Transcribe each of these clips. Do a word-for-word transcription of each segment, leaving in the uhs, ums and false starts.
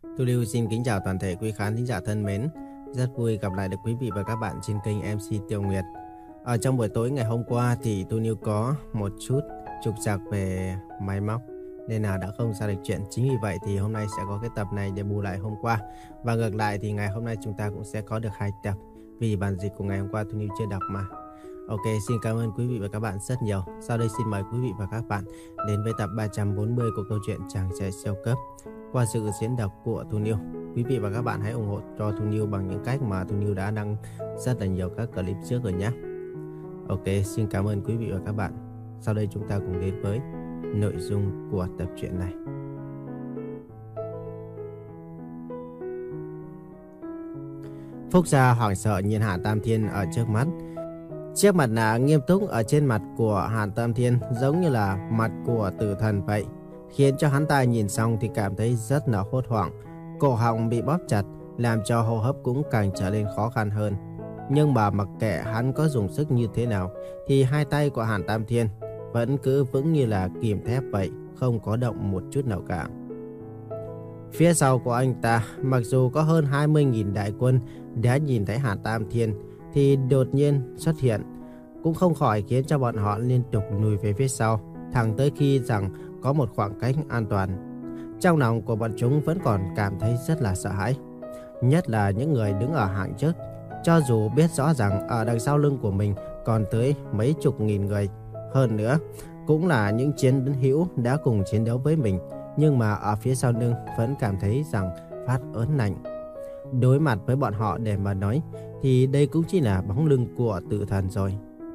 Thu Lưu xin kính chào toàn thể quý khán thính giả thân mến. Rất vui gặp lại được quý vị và các bạn trên kênh em xê Tiêu Nguyệt. Ở trong buổi tối ngày hôm qua thì Thu Lưu có một chút trục trặc về máy móc nên là đã không ra được chuyện. Chính vì vậy thì hôm nay sẽ có cái tập này để bù lại hôm qua. Và ngược lại thì ngày hôm nay chúng ta cũng sẽ có được hai tập vì bản dịch của ngày hôm qua Thu Lưu chưa đọc mà. Ok, xin cảm ơn quý vị và các bạn rất nhiều. Sau đây xin mời quý vị và các bạn đến với tập ba trăm bốn mươi của câu chuyện Chàng trai siêu cấp qua sự diễn đọc của Thu Lưu. Quý vị và các bạn hãy ủng hộ cho Thu Lưu bằng những cách mà Thu Lưu đã đăng rất là nhiều các clip trước rồi nhé. Ok, xin cảm ơn quý vị và các bạn. Sau đây chúng ta cùng đến với nội dung của tập truyện này. Phúc Gia hoảng sợ nhìn Hàn Tam Thiên ở trước mắt. Chiếc mặt nạ nghiêm túc ở trên mặt của Hàn Tam Thiên giống như là mặt của tử thần vậy, khiến cho hắn ta nhìn xong thì cảm thấy rất là hốt hoảng. Cổ họng bị bóp chặt, làm cho hô hấp cũng càng trở nên khó khăn hơn. Nhưng mà mặc kệ hắn có dùng sức như thế nào, thì hai tay của Hàn Tam Thiên vẫn cứ vững như là kìm thép vậy, không có động một chút nào cả. Phía sau của anh ta, mặc dù có hơn hai mươi nghìn đại quân đã nhìn thấy Hàn Tam Thiên, thì đột nhiên xuất hiện, cũng không khỏi khiến cho bọn họ liên tục lùi về phía sau, thẳng tới khi rằng có một khoảng cách an toàn. Trong lòng của bọn chúng vẫn còn cảm thấy rất là sợ hãi. Nhất là những người đứng ở hàng trước. Cho dù biết rõ rằng ở đằng sau lưng của mình còn tới mấy chục nghìn người. Hơn nữa, cũng là những chiến hữu đã cùng chiến đấu với mình. Nhưng mà ở phía sau lưng vẫn cảm thấy rằng phát ớn lạnh. Đối mặt với bọn họ để mà nói, thì đây cũng chỉ là bóng lưng của tử thần rồi.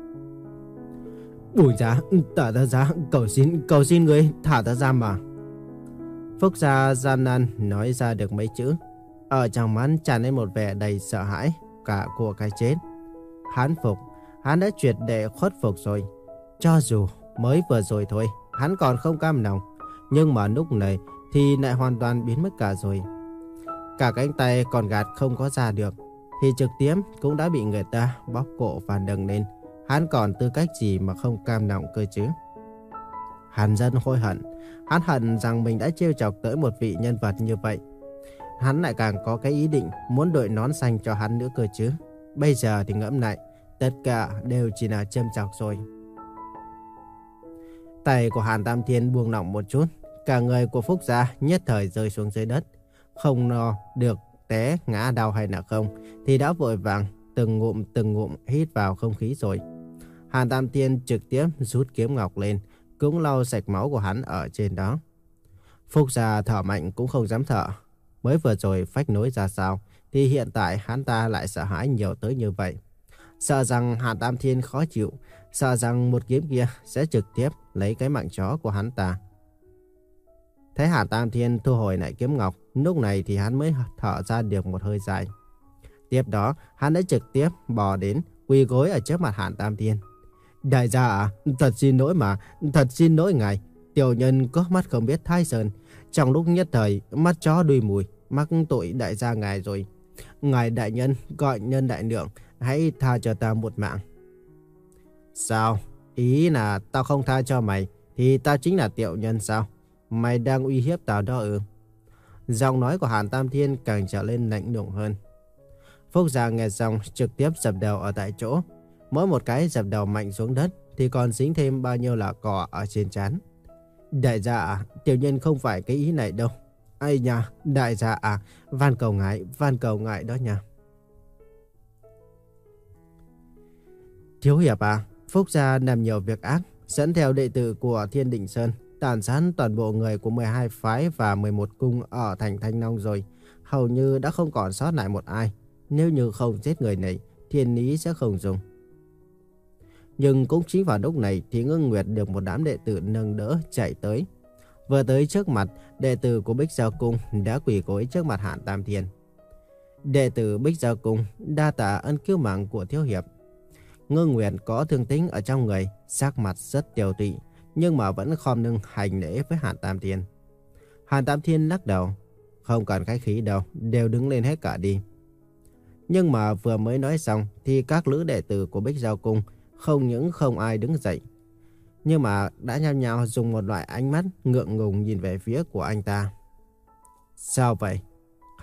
Bùi Gia, thả ta ra, cầu xin, cầu xin người, thả ta ra mà. Phúc Gia gian nan nói ra được mấy chữ. Ở trong mắt tràn lên một vẻ đầy sợ hãi cả của cái chết. Hắn phục, hắn đã triệt để khuất phục rồi. Cho dù mới vừa rồi thôi, hắn còn không cam lòng, nhưng mà lúc này thì lại hoàn toàn biến mất cả rồi. Cả cánh tay còn gạt không có ra được, thì trực tiếp cũng đã bị người ta bóp cổ và nâng lên. Hắn còn tư cách gì mà không cam lòng cơ chứ? Hắn rất hối hận. Hắn hận rằng mình đã trêu chọc tới một vị nhân vật như vậy. Hắn lại càng có cái ý định muốn đội nón xanh cho hắn nữa cơ chứ. Bây giờ thì ngẫm lại, tất cả đều chỉ là châm chọc rồi. Tay của Hàn Tam Thiên buông lỏng một chút. Cả người của Phúc Gia nhất thời rơi xuống dưới đất. Không lo được té ngã đau hay là không, thì đã vội vàng từng ngụm từng ngụm hít vào không khí rồi. Hàn Tam Thiên trực tiếp rút kiếm ngọc lên, cũng lau sạch máu của hắn ở trên đó. Phúc Gia thở mạnh cũng không dám thở. Mới vừa rồi phách nối ra sao, thì hiện tại hắn ta lại sợ hãi nhiều tới như vậy. Sợ rằng Hàn Tam Thiên khó chịu, sợ rằng một kiếm kia sẽ trực tiếp lấy cái mạng chó của hắn ta. Thấy Hàn Tam Thiên thu hồi lại kiếm ngọc, lúc này thì hắn mới thở ra được một hơi dài. Tiếp đó, hắn đã trực tiếp bò đến, quỳ gối ở trước mặt Hàn Tam Thiên. Đại gia à, thật xin lỗi mà, thật xin lỗi ngài. Tiểu nhân có mắt không biết thái sơn. Trong lúc nhất thời, mắt chó đuôi mùi, mắc tội đại gia ngài rồi. Ngài đại nhân, gọi nhân đại lượng, hãy tha cho ta một mạng. Sao? Ý là tao không tha cho mày, thì tao chính là tiểu nhân sao? Mày đang uy hiếp tao đó ư? Giọng nói của Hàn Tam Thiên càng trở lên lạnh lùng hơn. Phúc Gia nghe xong trực tiếp dập đầu ở tại chỗ. Mỗi một cái dập đầu mạnh xuống đất thì còn dính thêm bao nhiêu là cỏ ở trên trán. Đại gia à, tiểu nhân không phải cái ý này đâu. Ây nha, đại gia à, van cầu ngài, van cầu ngài đó nha. Thiếu hiệp à, Phúc Gia làm nhiều việc ác, dẫn theo đệ tử của Thiên Đình Sơn, tàn sát toàn bộ người của mười hai phái và mười một cung ở thành Thanh Long rồi. Hầu như đã không còn sót lại một ai. Nếu như không giết người này, thiên lý sẽ không dùng. Nhưng cũng chính vào lúc này thì Ngưng Nguyệt được một đám đệ tử nâng đỡ chạy tới. Vừa tới trước mặt, đệ tử của Bích Giao Cung đã quỳ gối trước mặt Hàn Tam Thiên. Đệ tử Bích Giao Cung đa tạ ân cứu mạng của thiếu hiệp. Ngưng Nguyệt có thương tích ở trong người, sắc mặt rất tiều tụy, nhưng mà vẫn khom lưng hành lễ với Hàn Tam Thiên. Hàn Tam Thiên lắc đầu, không cần khách khí đâu, đều đứng lên hết cả đi. Nhưng mà vừa mới nói xong thì các lữ đệ tử của Bích Giao Cung không những không ai đứng dậy, nhưng mà đã nhao nhao dùng một loại ánh mắt ngượng ngùng nhìn về phía của anh ta. Sao vậy?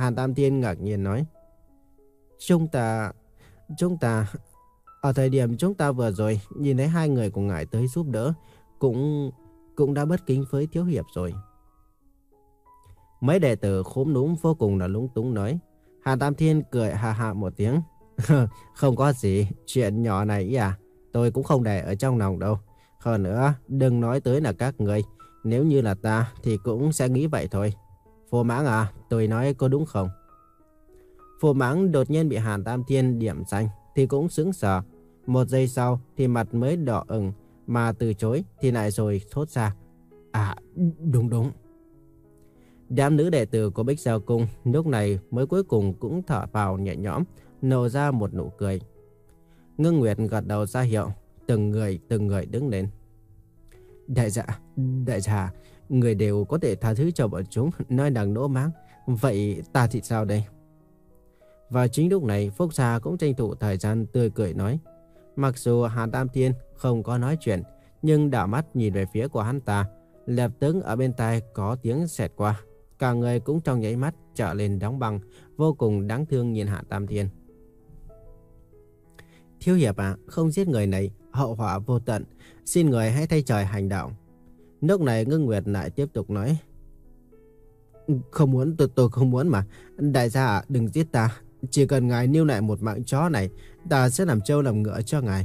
Hàn Tam Thiên ngạc nhiên nói. Chúng ta... Chúng ta... Ở thời điểm chúng ta vừa rồi nhìn thấy hai người của ngài tới giúp đỡ, cũng... cũng đã bất kính với thiếu hiệp rồi. Mấy đệ tử khúm núm vô cùng là lúng túng nói. Hàn Tam Thiên cười hà hà một tiếng. Không có gì, chuyện nhỏ này à, tôi cũng không để ở trong lòng đâu. Hơn nữa, đừng nói tới là các người, nếu như là ta thì cũng sẽ nghĩ vậy thôi. Phù Mãng à, tôi nói có đúng không? Phù Mãng đột nhiên bị Hàn Tam Thiên điểm danh thì cũng sững sờ. Một giây sau thì mặt mới đỏ ửng, mà từ chối thì lại rồi thốt ra. À, đúng đúng. Đám nữ đệ tử của Bích Giao Cung lúc này mới cuối cùng cũng thở vào nhẹ nhõm, nở ra một nụ cười. Ngưng Nguyệt gật đầu ra hiệu, từng người từng người đứng lên. Đại dạ, đại dạ, người đều có thể tha thứ cho bọn chúng nói đằng nỗ máng. Vậy ta thì sao đây? Và chính lúc này Phúc Gia cũng tranh thủ thời gian tươi cười nói. Mặc dù Hàn Tam Thiên không có nói chuyện, nhưng đảo mắt nhìn về phía của hắn ta, lập tức ở bên tai có tiếng xẹt qua. Cả người cũng trong nháy mắt trở lên đóng băng, vô cùng đáng thương nhìn Hàn Tam Thiên. Thiếu hiệp à, không giết người này, hậu họa vô tận, xin người hãy thay trời hành đạo. Lúc này Ngưng Nguyệt lại tiếp tục nói. Không muốn, tôi, tôi không muốn mà. Đại gia à, đừng giết ta. Chỉ cần ngài níu lại một mạng chó này, ta sẽ làm trâu làm ngựa cho ngài.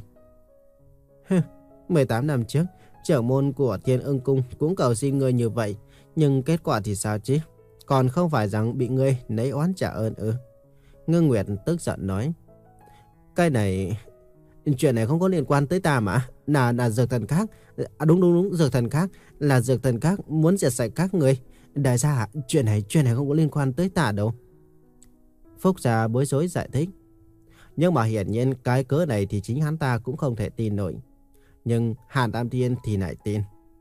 mười tám năm trước, trưởng môn của Thiên Ưng Cung cũng cầu xin ngươi như vậy. Nhưng kết quả thì sao chứ? Còn không phải rằng bị ngươi lấy oán trả ơn ư? Ngưng Nguyệt tức giận nói. Cái này... Chuyện này không có liên quan tới ta mà. Là, là dược thần khác. À, đúng đúng đúng, dược thần khác. Là dược thần khác muốn diệt sạch các người. Đại gia, chuyện này, chuyện này không có liên quan tới ta đâu. Phúc Gia bối rối giải thích. Nhưng mà hiển nhiên cái cớ này thì chính hắn ta cũng không thể tin nổi. Nhưng Hàn Tam Thiên thì lại tin.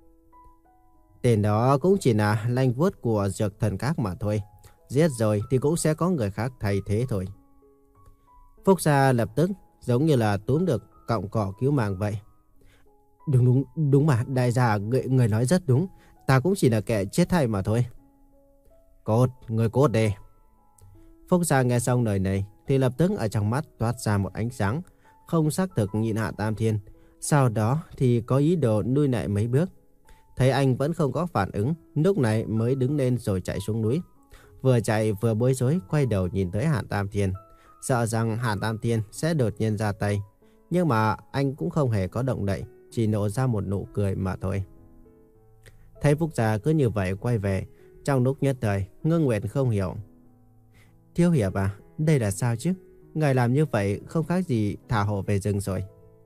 Tên đó cũng chỉ là lanh vuốt của dược thần khác mà thôi. Giết rồi thì cũng sẽ có người khác thay thế thôi. Phúc Gia lập tức giống như là túm được cọng cỏ cứu mạng vậy. Đúng đúng, đúng mà, đại gia, người, người nói rất đúng. Ta cũng chỉ là kẻ chết thay mà thôi. Cốt, người cốt đi. Phúc Gia nghe xong lời này thì lập tức ở trong mắt toát ra một ánh sáng, không xác thực nhìn Hạ Tam Thiên. Sau đó thì có ý đồ nuôi lại mấy bước. Thấy anh vẫn không có phản ứng, lúc này mới đứng lên rồi chạy xuống núi. Vừa chạy vừa bối rối quay đầu nhìn tới Hàn Tam Thiên, sợ rằng Hàn Tam Thiên sẽ đột nhiên ra tay. Nhưng mà anh cũng không hề có động đậy, chỉ nổ ra một nụ cười mà thôi. Thấy Phúc Gia cứ như vậy quay về, trong lúc nhất thời Ngưng Nguyệt không hiểu. Thiếu hiệp à, đây là sao chứ? Ngài làm như vậy không khác gì thả hổ về rừng rồi.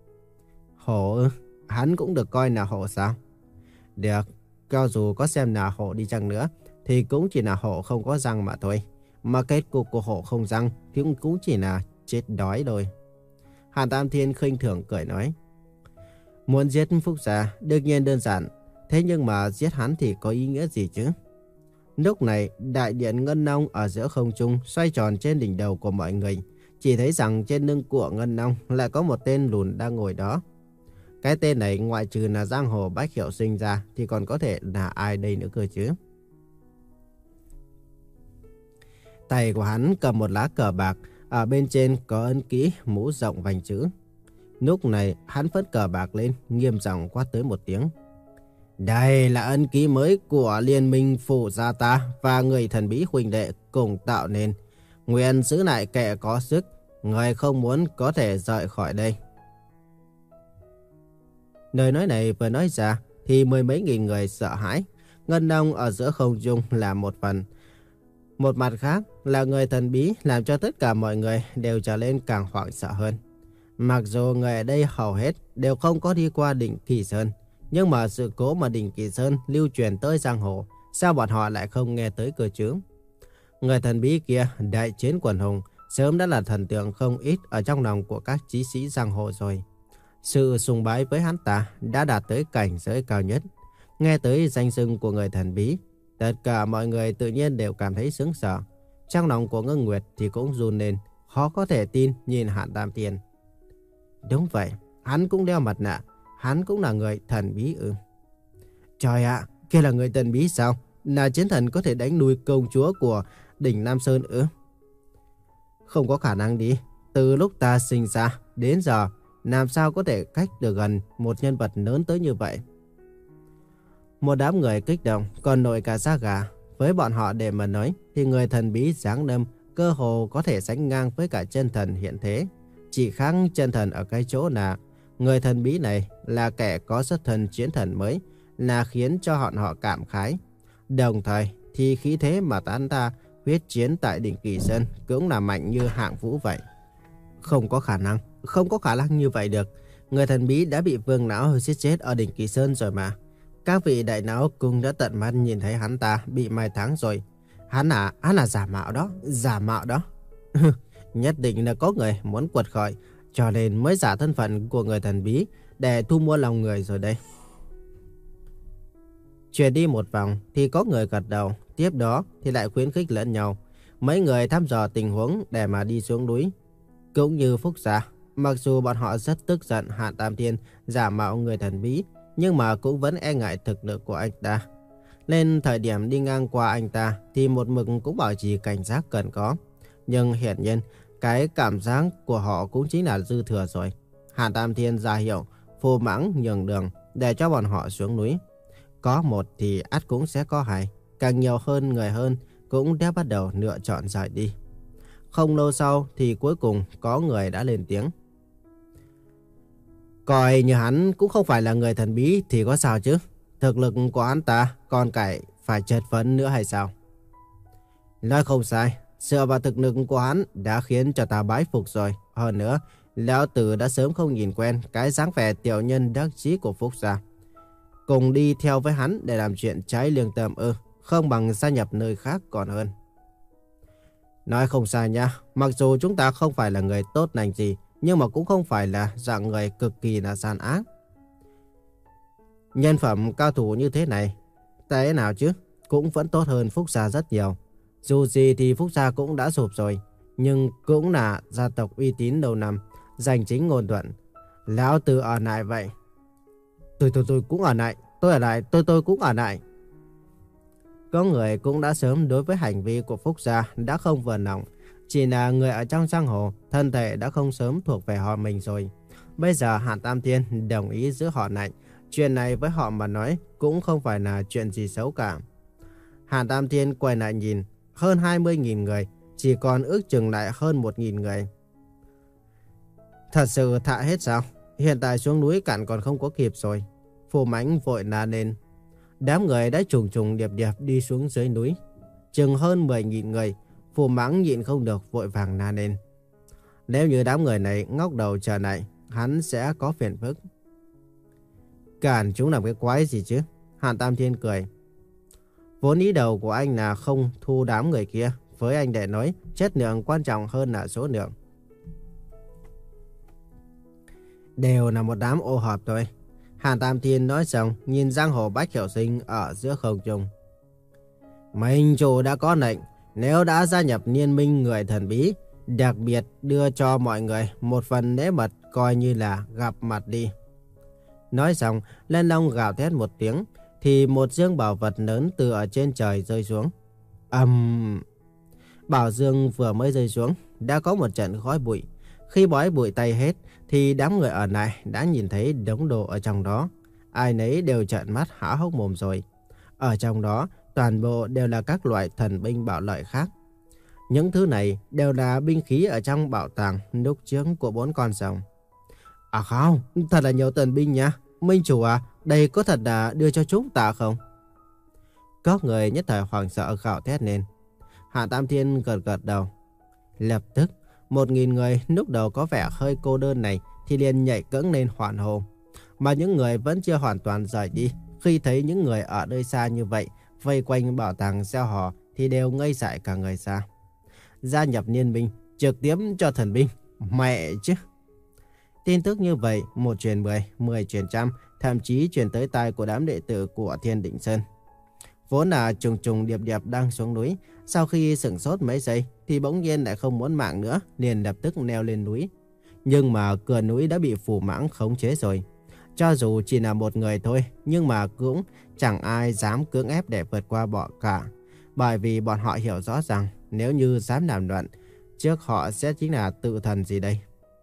Hổ ư? Hắn cũng được coi là hổ sao? Được, cho dù có xem là hổ đi chăng nữa thì cũng chỉ là hổ không có răng mà thôi. Mà kết cục của hổ không răng thì cũng chỉ là chết đói thôi. Hàn Tam Thiên khinh thường cười nói. Muốn giết Phúc Gia đương nhiên đơn giản, thế nhưng mà giết hắn thì có ý nghĩa gì chứ? Lúc này đại điện Ngân Long ở giữa không trung xoay tròn trên đỉnh đầu của mọi người. Chỉ thấy rằng trên lưng của Ngân Long lại có một tên lùn đang ngồi đó. Cái tên này ngoại trừ là giang hồ Bách Hiệu Sinh ra thì còn có thể là ai đây nữa cơ chứ? Tay của hắn cầm một lá cờ bạc, ở bên trên có ấn ký mũ rộng vành chữ. Lúc này hắn phất cờ bạc lên, nghiêm giọng quát tới một tiếng. Đây là ấn ký mới của liên minh Phủ Gia ta và người thần bí huynh đệ cùng tạo nên. Nguyện giữ lại kẻ có sức, người không muốn có thể rời khỏi đây. Lời nói này vừa nói ra thì mười mấy nghìn người sợ hãi. Ngân Long ở giữa không trung là một phần. Một mặt khác là người thần bí làm cho tất cả mọi người đều trở lên càng hoảng sợ hơn. Mặc dù người ở đây hầu hết đều không có đi qua đỉnh Kỳ Sơn, nhưng mà sự cố mà đỉnh Kỳ Sơn lưu truyền tới giang hồ, sao bọn họ lại không nghe tới cơ chứ? Người thần bí kia, đại chiến quần hùng, sớm đã là thần tượng không ít ở trong lòng của các chí sĩ giang hồ rồi. Sự sùng bái với hắn ta đã đạt tới cảnh giới cao nhất. Nghe tới danh xưng của người thần bí, tất cả mọi người tự nhiên đều cảm thấy sững sờ. Trong lòng của Ngưng Nguyệt thì cũng run lên, khó có thể tin nhìn Hàn Tam Thiên. Đúng vậy, hắn cũng đeo mặt nạ, hắn cũng là người thần bí ư? Trời ạ, kia là người thần bí sao? Là chiến thần có thể đánh nuôi công chúa của đỉnh Nam Sơn ư? Không có khả năng đi. Từ lúc ta sinh ra đến giờ, làm sao có thể cách được gần một nhân vật lớn tới như vậy? Một đám người kích động, còn nổi cả da gà. Với bọn họ để mà nói, thì người thần bí giáng lâm cơ hồ có thể sánh ngang với cả chân thần hiện thế. Chỉ khác chân thần ở cái chỗ là người thần bí này là kẻ có xuất thân chiến thần mới, là khiến cho họ họ cảm khái. Đồng thời thì khí thế mà hắn ta huyết chiến tại đỉnh Kỳ Sơn cũng là mạnh như hạng vũ vậy. Không có khả năng, không có khả năng như vậy được. Người thần bí đã bị Vương Lão giết chết ở đỉnh Kỳ Sơn rồi mà. Các vị đại não cũng đã tận mắt nhìn thấy hắn ta bị mai táng rồi. Hắn à, hắn là giả mạo đó, giả mạo đó. Nhất định là có người muốn quật khởi, cho nên mới giả thân phận của người thần bí để thu mua lòng người rồi đây. Chuyển đi một vòng thì có người gật đầu, tiếp đó thì lại khuyến khích lẫn nhau. Mấy người thăm dò tình huống để mà đi xuống núi. Cũng như Phúc Gia, mặc dù bọn họ rất tức giận Hàn Tam Thiên giả mạo người thần bí, nhưng mà cũng vẫn e ngại thực lực của anh ta. Nên thời điểm đi ngang qua anh ta thì một mực cũng bảo trì cảnh giác cần có. Nhưng hiển nhiên, cái cảm giác của họ cũng chính là dư thừa rồi. Hàn Tam Thiên ra hiệu, Phù Mãng nhường đường để cho bọn họ xuống núi. Có một thì ắt cũng sẽ có hai, càng nhiều hơn người hơn cũng đã bắt đầu lựa chọn rời đi. Không lâu sau thì cuối cùng có người đã lên tiếng. Coi như hắn cũng không phải là người thần bí thì có sao chứ? Thực lực của hắn ta còn cải phải chất vấn nữa hay sao? Nói không sai, dựa vào thực lực của hắn đã khiến cho ta bái phục rồi. Hơn nữa, lão tử đã sớm không nhìn quen cái dáng vẻ tiểu nhân đắc chí của Phúc Gia. Cùng đi theo với hắn để làm chuyện trái lương tâm ư, không bằng gia nhập nơi khác còn hơn. Nói không sai nha, mặc dù chúng ta không phải là người tốt lành gì, nhưng mà cũng không phải là dạng người cực kỳ là gian ác. Nhân phẩm cao thủ như thế này, thế nào chứ, cũng vẫn tốt hơn Phúc Gia rất nhiều. Dù gì thì Phúc Gia cũng đã sụp rồi, nhưng cũng là gia tộc uy tín lâu năm, danh chính ngôn thuận. Lão tử ở lại vậy. Tôi tôi tôi cũng ở lại, tôi ở lại, tôi tôi cũng ở lại. Có người cũng đã sớm đối với hành vi của Phúc Gia đã không vừa lòng. Chỉ là người ở trong giang hồ, thân thể đã không sớm thuộc về họ mình rồi. Bây giờ Hàn Tam Thiên đồng ý giữ họ lại. Chuyện này với họ mà nói cũng không phải là chuyện gì xấu cả. Hàn Tam Thiên quay lại nhìn, hơn hai mươi nghìn người, chỉ còn ước chừng lại hơn một nghìn người. Thật sự thạ hết sao? Hiện tại xuống núi cạn còn không có kịp rồi. Phù Mãnh vội la lên. Đám người đã trùng trùng điệp điệp đi xuống dưới núi. Chừng hơn mười nghìn người, Phù Mãnh nhịn không được vội vàng la lên. Nếu như đám người này ngóc đầu trở lại, hắn sẽ có phiền phức. Cản chúng làm cái quái gì chứ? Hàn Tam Thiên cười. Vốn ý đầu của anh là không thu đám người kia. Với anh để nói, chất lượng quan trọng hơn là số lượng. Đều là một đám ô hợp thôi. Hàn Tam Thiên nói xong, nhìn giang hồ Bách Hiểu Sinh ở giữa không trung. Minh chủ đã có lệnh, nếu đã gia nhập liên minh người thần bí, đặc biệt đưa cho mọi người một phần lễ mật coi như là gặp mặt đi. Nói xong, Lên Long gào thét một tiếng, thì một dương bảo vật lớn từ ở trên trời rơi xuống. Ầm! Um... Bảo dương vừa mới rơi xuống, đã có một trận khói bụi. Khi bói bụi tay hết, thì đám người ở lại đã nhìn thấy đống đồ ở trong đó. Ai nấy đều trợn mắt há hốc mồm rồi. Ở trong đó, toàn bộ đều là các loại thần binh bảo lợi khác. Những thứ này đều là binh khí ở trong bảo tàng lúc trước của bốn con rồng. À không, thật là nhiều thần binh nha. Minh chủ à, đây có thật là đưa cho chúng ta không? Có người nhất thời hoảng sợ gào thét lên. Hạ Tam Thiên gật gật đầu. Lập tức, một nghìn người lúc đầu có vẻ hơi cô đơn này thì liền nhảy cẫng lên hoan hô. Mà những người vẫn chưa hoàn toàn rời đi, khi thấy những người ở nơi xa như vậy vây quanh bảo tàng gieo hò thì đều ngây dại cả người ra. Gia nhập liên minh, trực tiếp cho thần binh, mẹ chứ. Tin tức như vậy, một truyền mười, mười truyền trăm, thậm chí truyền tới tai của đám đệ tử của Thiên Định Sơn. Vốn là trùng trùng điệp điệp đang xuống núi, sau khi sửng sốt mấy giây thì bỗng nhiên lại không muốn mạng nữa, liền lập tức leo lên núi. Nhưng mà cửa núi đã bị Phù Mãng khống chế rồi. Cho dù chỉ là một người thôi, nhưng mà cũng chẳng ai dám cưỡng ép để vượt qua bọn cả. Bởi vì bọn họ hiểu rõ rằng nếu như dám làm loạn, trước họ sẽ chính là tự thần gì đây.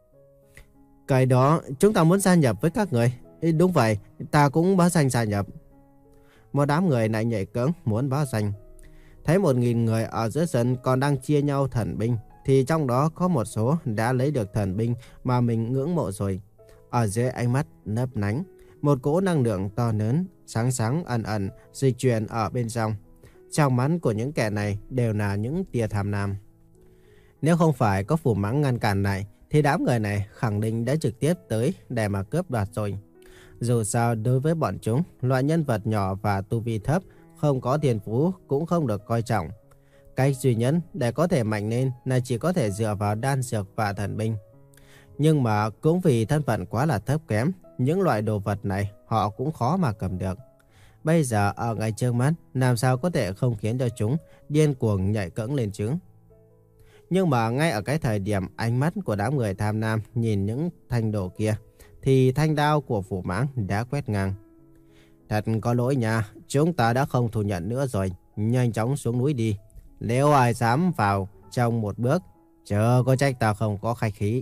Cái đó, chúng ta muốn gia nhập với các người. Đúng vậy, ta cũng báo danh gia nhập. Một đám người lại nhảy cẫng muốn báo danh. Thấy một nghìn người ở dưới sân còn đang chia nhau thần binh, thì trong đó có một số đã lấy được thần binh mà mình ngưỡng mộ rồi. Ở dưới ánh mắt nấp nánh, một cỗ năng lượng to lớn, sáng sáng ẩn ẩn dịch chuyển ở bên trong. Trong mắt của những kẻ này đều là những tia tham lam. Nếu không phải có Phù Mãng ngăn cản lại, thì đám người này khẳng định đã trực tiếp tới để mà cướp đoạt rồi. Dù sao đối với bọn chúng, loại nhân vật nhỏ và tu vi thấp, không có tiền phú cũng không được coi trọng. Cách duy nhất để có thể mạnh lên là chỉ có thể dựa vào đan dược và thần binh. Nhưng mà cũng vì thân phận quá là thấp kém, những loại đồ vật này họ cũng khó mà cầm được. Bây giờ ở ngay trước mắt, làm sao có thể không khiến cho chúng điên cuồng nhảy cẫng lên chứ? Nhưng mà ngay ở cái thời điểm ánh mắt của đám người tham lam nhìn những thanh đồ kia, thì thanh đao của Phù Mãng đã quét ngang. Thật có lỗi nha, chúng ta đã không thu nhận nữa rồi, nhanh chóng xuống núi đi. Nếu ai dám vào trong một bước, chớ có trách ta không có khách khí.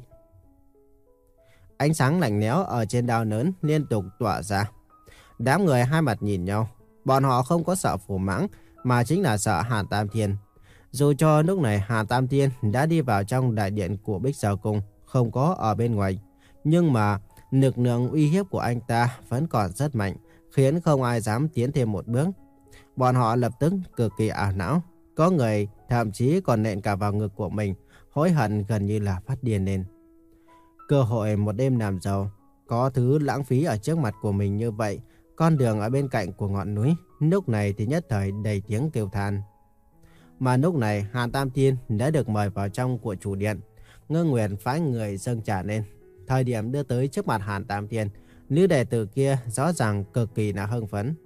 Ánh sáng lạnh lẽo ở trên đao lớn liên tục tỏa ra. Đám người hai mặt nhìn nhau, bọn họ không có sợ Phù Mãng mà chính là sợ Hàn Tam Thiên. Dù cho lúc này Hàn Tam Thiên đã đi vào trong đại điện của Bích Giao Cung, không có ở bên ngoài, nhưng mà lực lượng uy hiếp của anh ta vẫn còn rất mạnh, khiến không ai dám tiến thêm một bước. Bọn họ lập tức cực kỳ ảo não, có người thậm chí còn nện cả vào ngực của mình, hối hận gần như là phát điên lên. Cơ hội một đêm làm giàu, có thứ lãng phí ở trước mặt của mình như vậy, con đường ở bên cạnh của ngọn núi, lúc này thì nhất thời đầy tiếng kêu than. Mà lúc này Hàn Tam Thiên đã được mời vào trong của chủ điện. Ngưng Nguyệt phái người dâng trà lên. Thời điểm đưa tới trước mặt Hàn Tam Thiên, nữ đệ tử kia rõ ràng cực kỳ là hưng phấn.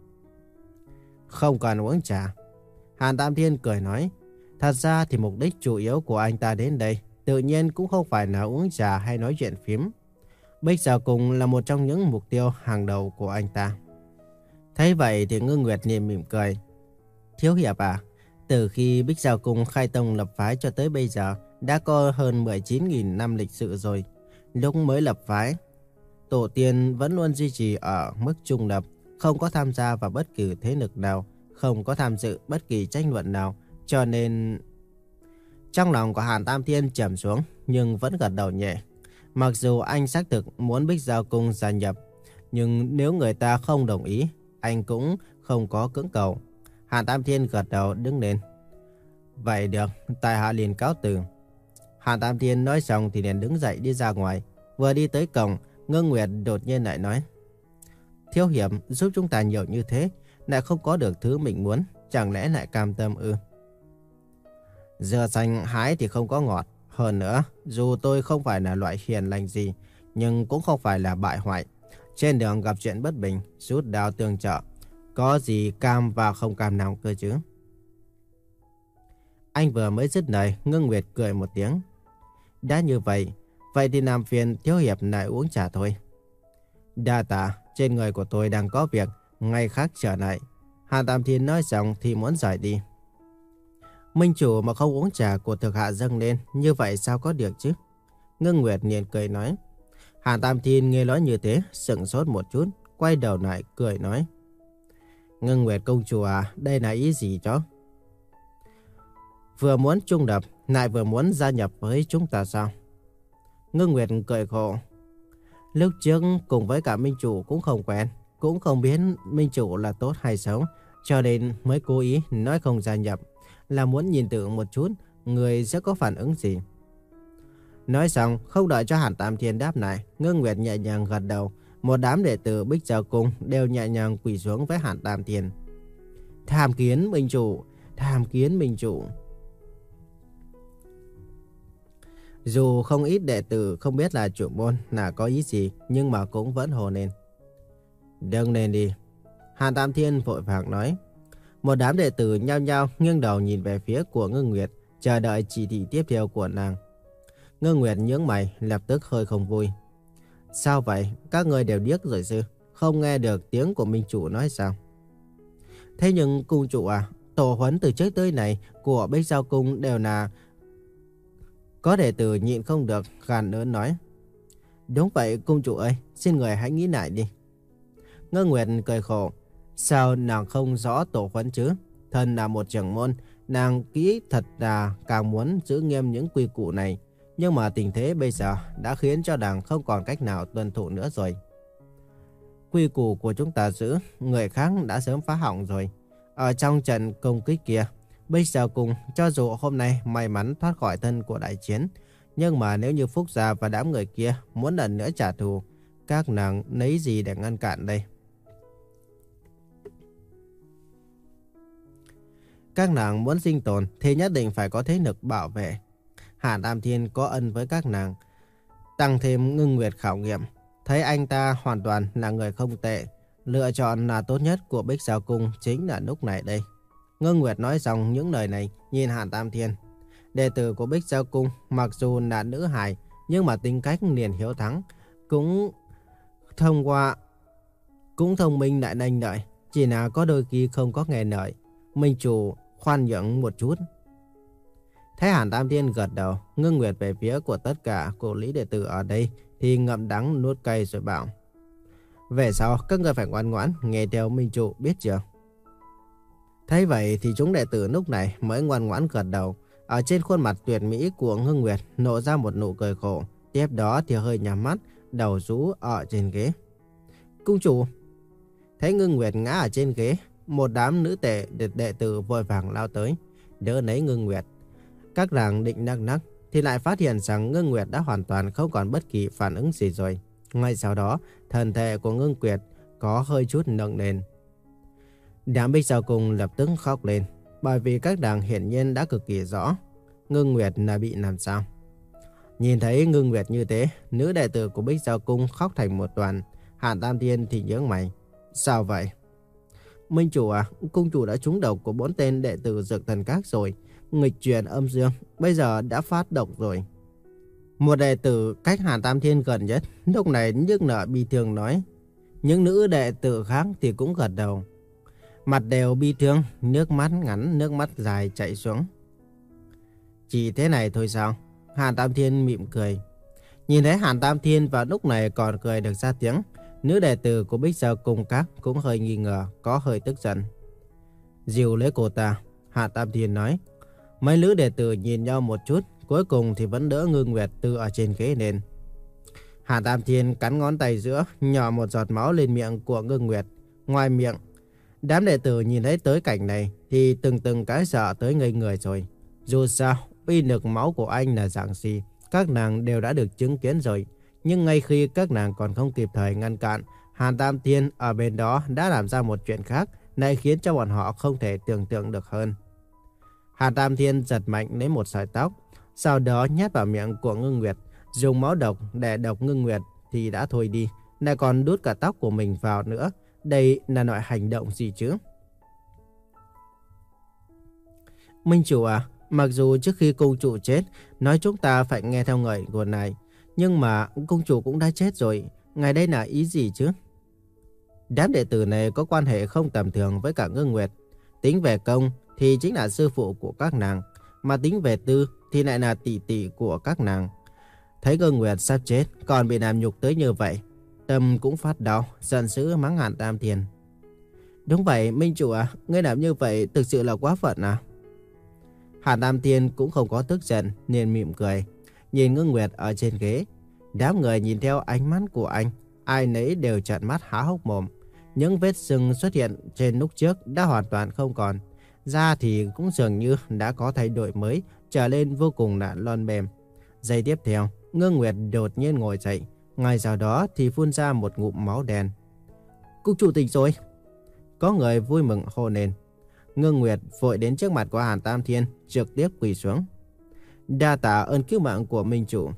Không cần uống trà. Hàn Tam Thiên cười nói, thật ra thì mục đích chủ yếu của anh ta đến đây tự nhiên cũng không phải là uống trà hay nói chuyện phím. Bích Giao Cung là một trong những mục tiêu hàng đầu của anh ta. Thấy vậy thì Ngưng Nguyệt liền mỉm cười. Thiếu hiệp à, từ khi Bích Giao Cung khai tông lập phái cho tới bây giờ đã có hơn mười chín nghìn năm lịch sử rồi. Lúc mới lập phái, tổ tiên vẫn luôn duy trì ở mức trung lập, không có tham gia vào bất kỳ thế lực nào, không có tham dự bất kỳ tranh luận nào, cho nên... Trong lòng của Hàn Tam Thiên trầm xuống, nhưng vẫn gật đầu nhẹ. Mặc dù anh xác thực muốn Bích Giao Cung gia nhập, nhưng nếu người ta không đồng ý, anh cũng không có cưỡng cầu. Hàn Tam Thiên gật đầu đứng lên. Vậy được, tại hạ liền cáo từ. Hàn Tam Thiên nói xong thì liền đứng dậy đi ra ngoài. Vừa đi tới cổng, Ngưng Nguyệt đột nhiên lại nói, thiếu hiệp giúp chúng ta nhiều như thế, lại không có được thứ mình muốn, chẳng lẽ lại cam tâm ư? Dưa xanh hái thì không có ngọt. Hơn nữa, dù tôi không phải là loại hiền lành gì, nhưng cũng không phải là bại hoại. Trên đường gặp chuyện bất bình, rút đao tương trợ, có gì cam và không cam nào cơ chứ? Anh vừa mới dứt lời, Ngưng Nguyệt cười một tiếng. Đã như vậy, vậy thì làm phiền thiếu hiệp lại uống trà thôi. Đa tạ, trên người của tôi đang có việc, ngày khác trở lại. Hàn Tam Thiên nói xong thì muốn rời đi. Minh chủ mà không uống trà của thực hạ dâng lên, như vậy sao có được chứ? Ngưng Nguyệt liền cười nói. Hàn Tam Thiên nghe nói như thế, sững sốt một chút, quay đầu lại cười nói. Ngưng Nguyệt công chúa à, đây là ý gì đó? Vừa muốn trung lập, lại vừa muốn gia nhập với chúng ta sao? Ngưng Nguyệt cười khổ. Lúc trước cùng với cả Minh chủ cũng không quen, cũng không biết Minh chủ là tốt hay xấu, cho nên mới cố ý nói không gia nhập, là muốn nhìn thử một chút người sẽ có phản ứng gì. Nói xong, không đợi cho Hàn Tam Thiên đáp lại, Ngưng Nguyệt nhẹ nhàng gật đầu. Một đám đệ tử Bích Giao Cung đều nhẹ nhàng quỳ xuống với Hàn Tam Thiên. Tham kiến Minh chủ, tham kiến Minh chủ. Dù không ít đệ tử không biết là chủ môn là có ý gì, nhưng mà cũng vẫn hô lên. Đừng lên đi. Hàn Tam Thiên vội vàng nói. Một đám đệ tử nhao nhao nghiêng đầu nhìn về phía của Ngưng Nguyệt, chờ đợi chỉ thị tiếp theo của nàng. Ngưng Nguyệt nhướng mày, lập tức hơi không vui. Sao vậy? Các người đều điếc rồi sư? Không nghe được tiếng của Minh chủ nói sao? Thế nhưng cung chủ à, tổ huấn từ trước tới này của Bích Giao Cung đều là có đệ tử nhịn không được, gàn lớn nói. Đúng vậy cung chủ ơi, xin người hãy nghĩ lại đi. Ngân Nguyệt cười khổ. Sao nàng không rõ tổ huấn chứ? Thân là một trưởng môn, nàng kỹ thật là càng muốn giữ nghiêm những quy củ này. Nhưng mà tình thế bây giờ đã khiến cho nàng không còn cách nào tuân thủ nữa rồi. Quy củ của chúng ta giữ, người khác đã sớm phá hỏng rồi. Ở trong trận công kích kia, Bích Giao Cung cho dù hôm nay may mắn thoát khỏi thân của đại chiến, nhưng mà nếu như Phúc Gia và đám người kia muốn lần nữa trả thù, các nàng lấy gì để ngăn cản đây? Các nàng muốn sinh tồn thì nhất định phải có thế lực bảo vệ. Hạ Tam Thiên có ân với các nàng, tăng thêm Ngưng Nguyệt khảo nghiệm, thấy anh ta hoàn toàn là người không tệ. Lựa chọn là tốt nhất của Bích Giao Cung chính là lúc này đây. Ngưng Nguyệt nói xong những lời này, nhìn Hạ Tam Thiên. Đệ tử của Bích Giao Cung mặc dù là nữ hài, nhưng mà tính cách liền hiếu thắng, cũng thông qua cũng thông minh lại nhanh lợi, chỉ là có đôi khi không có nghe lời. Minh chủ khoan nhượng một chút. Thấy Hàn Tam Thiên gật đầu, Ngưng Nguyệt về phía của tất cả cô lý đệ tử ở đây thì ngậm đắng nuốt cay rồi bảo. Về sau các người phải ngoan ngoãn nghe theo Minh chủ, biết chưa? Thấy vậy thì chúng đệ tử lúc này mới ngoan ngoãn gật đầu. Ở trên khuôn mặt tuyệt mỹ của Ngưng Nguyệt nộ ra một nụ cười khổ. Tiếp đó thì hơi nhắm mắt, đầu rũ ở trên ghế. Cung chủ! Thấy Ngưng Nguyệt ngã ở trên ghế, một đám nữ tệ đệ tử vội vàng lao tới, đỡ lấy Ngưng Nguyệt. Các nàng định nắc nắc thì lại phát hiện rằng Ngưng Nguyệt đã hoàn toàn không còn bất kỳ phản ứng gì rồi. Ngay sau đó, thân thể của Ngưng Nguyệt có hơi chút nâng lên. Đám Bích Giao Cung lập tức khóc lên, bởi vì các nàng hiển nhiên đã cực kỳ rõ Ngưng Nguyệt là bị làm sao. Nhìn thấy Ngưng Nguyệt như thế, nữ đệ tử của Bích Giao Cung khóc thành một đoàn. Hàn Tam Thiên thì nhướng mày. Sao vậy? Minh chủ à, cung chủ đã trúng độc của bốn tên đệ tử Dược Thần Các rồi. Nghịch truyền âm dương, bây giờ đã phát độc rồi. Một đệ tử cách Hàn Tam Thiên gần nhất, lúc này nhức nở bi thương nói. Những nữ đệ tử khác thì cũng gật đầu. Mặt đều bi thương, nước mắt ngắn, nước mắt dài chảy xuống. Chỉ thế này thôi sao? Hàn Tam Thiên mỉm cười. Nhìn thấy Hàn Tam Thiên vào lúc này còn cười được ra tiếng, nữ đệ tử của Bích Giao Cung Các cũng hơi nghi ngờ, có hơi tức giận. Dìu lấy cô ta, Hàn Tam Thiên nói. Mấy nữ đệ tử nhìn nhau một chút, cuối cùng thì vẫn đỡ Ngưng Nguyệt từ ở trên ghế lên. Hàn Tam Thiên cắn ngón tay giữa, nhỏ một giọt máu lên miệng của Ngưng Nguyệt. Ngoài miệng, đám đệ tử nhìn thấy tới cảnh này thì từng từng cái sợ tới ngây người rồi. Dù sao, uy lực máu của anh là dạng gì, các nàng đều đã được chứng kiến rồi. Nhưng ngay khi các nàng còn không kịp thời ngăn cản, Hàn Tam Thiên ở bên đó đã làm ra một chuyện khác, này khiến cho bọn họ không thể tưởng tượng được hơn. Hàn Tam Thiên giật mạnh lấy một sợi tóc, sau đó nhét vào miệng của Ngưng Nguyệt, dùng máu độc để độc Ngưng Nguyệt thì đã thôi đi, lại còn đút cả tóc của mình vào nữa. Đây là loại hành động gì chứ? Minh chủ à, mặc dù trước khi cung chủ chết, nói chúng ta phải nghe theo lời của ngài, nhưng mà cung chủ cũng đã chết rồi, ngài đây là ý gì chứ? Đám đệ tử này có quan hệ không tầm thường với cả Ngưng Nguyệt. Tính về công thì chính là sư phụ của các nàng, mà tính về tư thì lại là tỷ tỷ của các nàng. Thấy Ngưng Nguyệt sắp chết còn bị làm nhục tới như vậy, tâm cũng phát đau, giận dữ mắng Hàn Tam Thiên. Đúng vậy, Minh chủ à, ngươi làm như vậy thực sự là quá phận à? Hàn Tam Thiên cũng không có tức giận, nên mỉm cười, nhìn Ngưng Nguyệt ở trên ghế. Đám người nhìn theo ánh mắt của anh, ai nấy đều trợn mắt há hốc mồm. Những vết sưng xuất hiện trên lúc trước đã hoàn toàn không còn, da thì cũng dường như đã có thay đổi mới, trở lên vô cùng là lon mềm. Giây tiếp theo, Ngưng Nguyệt đột nhiên ngồi dậy, ngay sau đó thì phun ra một ngụm máu đen. Cung chủ tỉnh rồi! Có người vui mừng hô lên. Ngưng Nguyệt vội đến trước mặt của Hàn Tam Thiên, trực tiếp quỳ xuống. Đa tạ ơn cứu mạng của Minh chủ.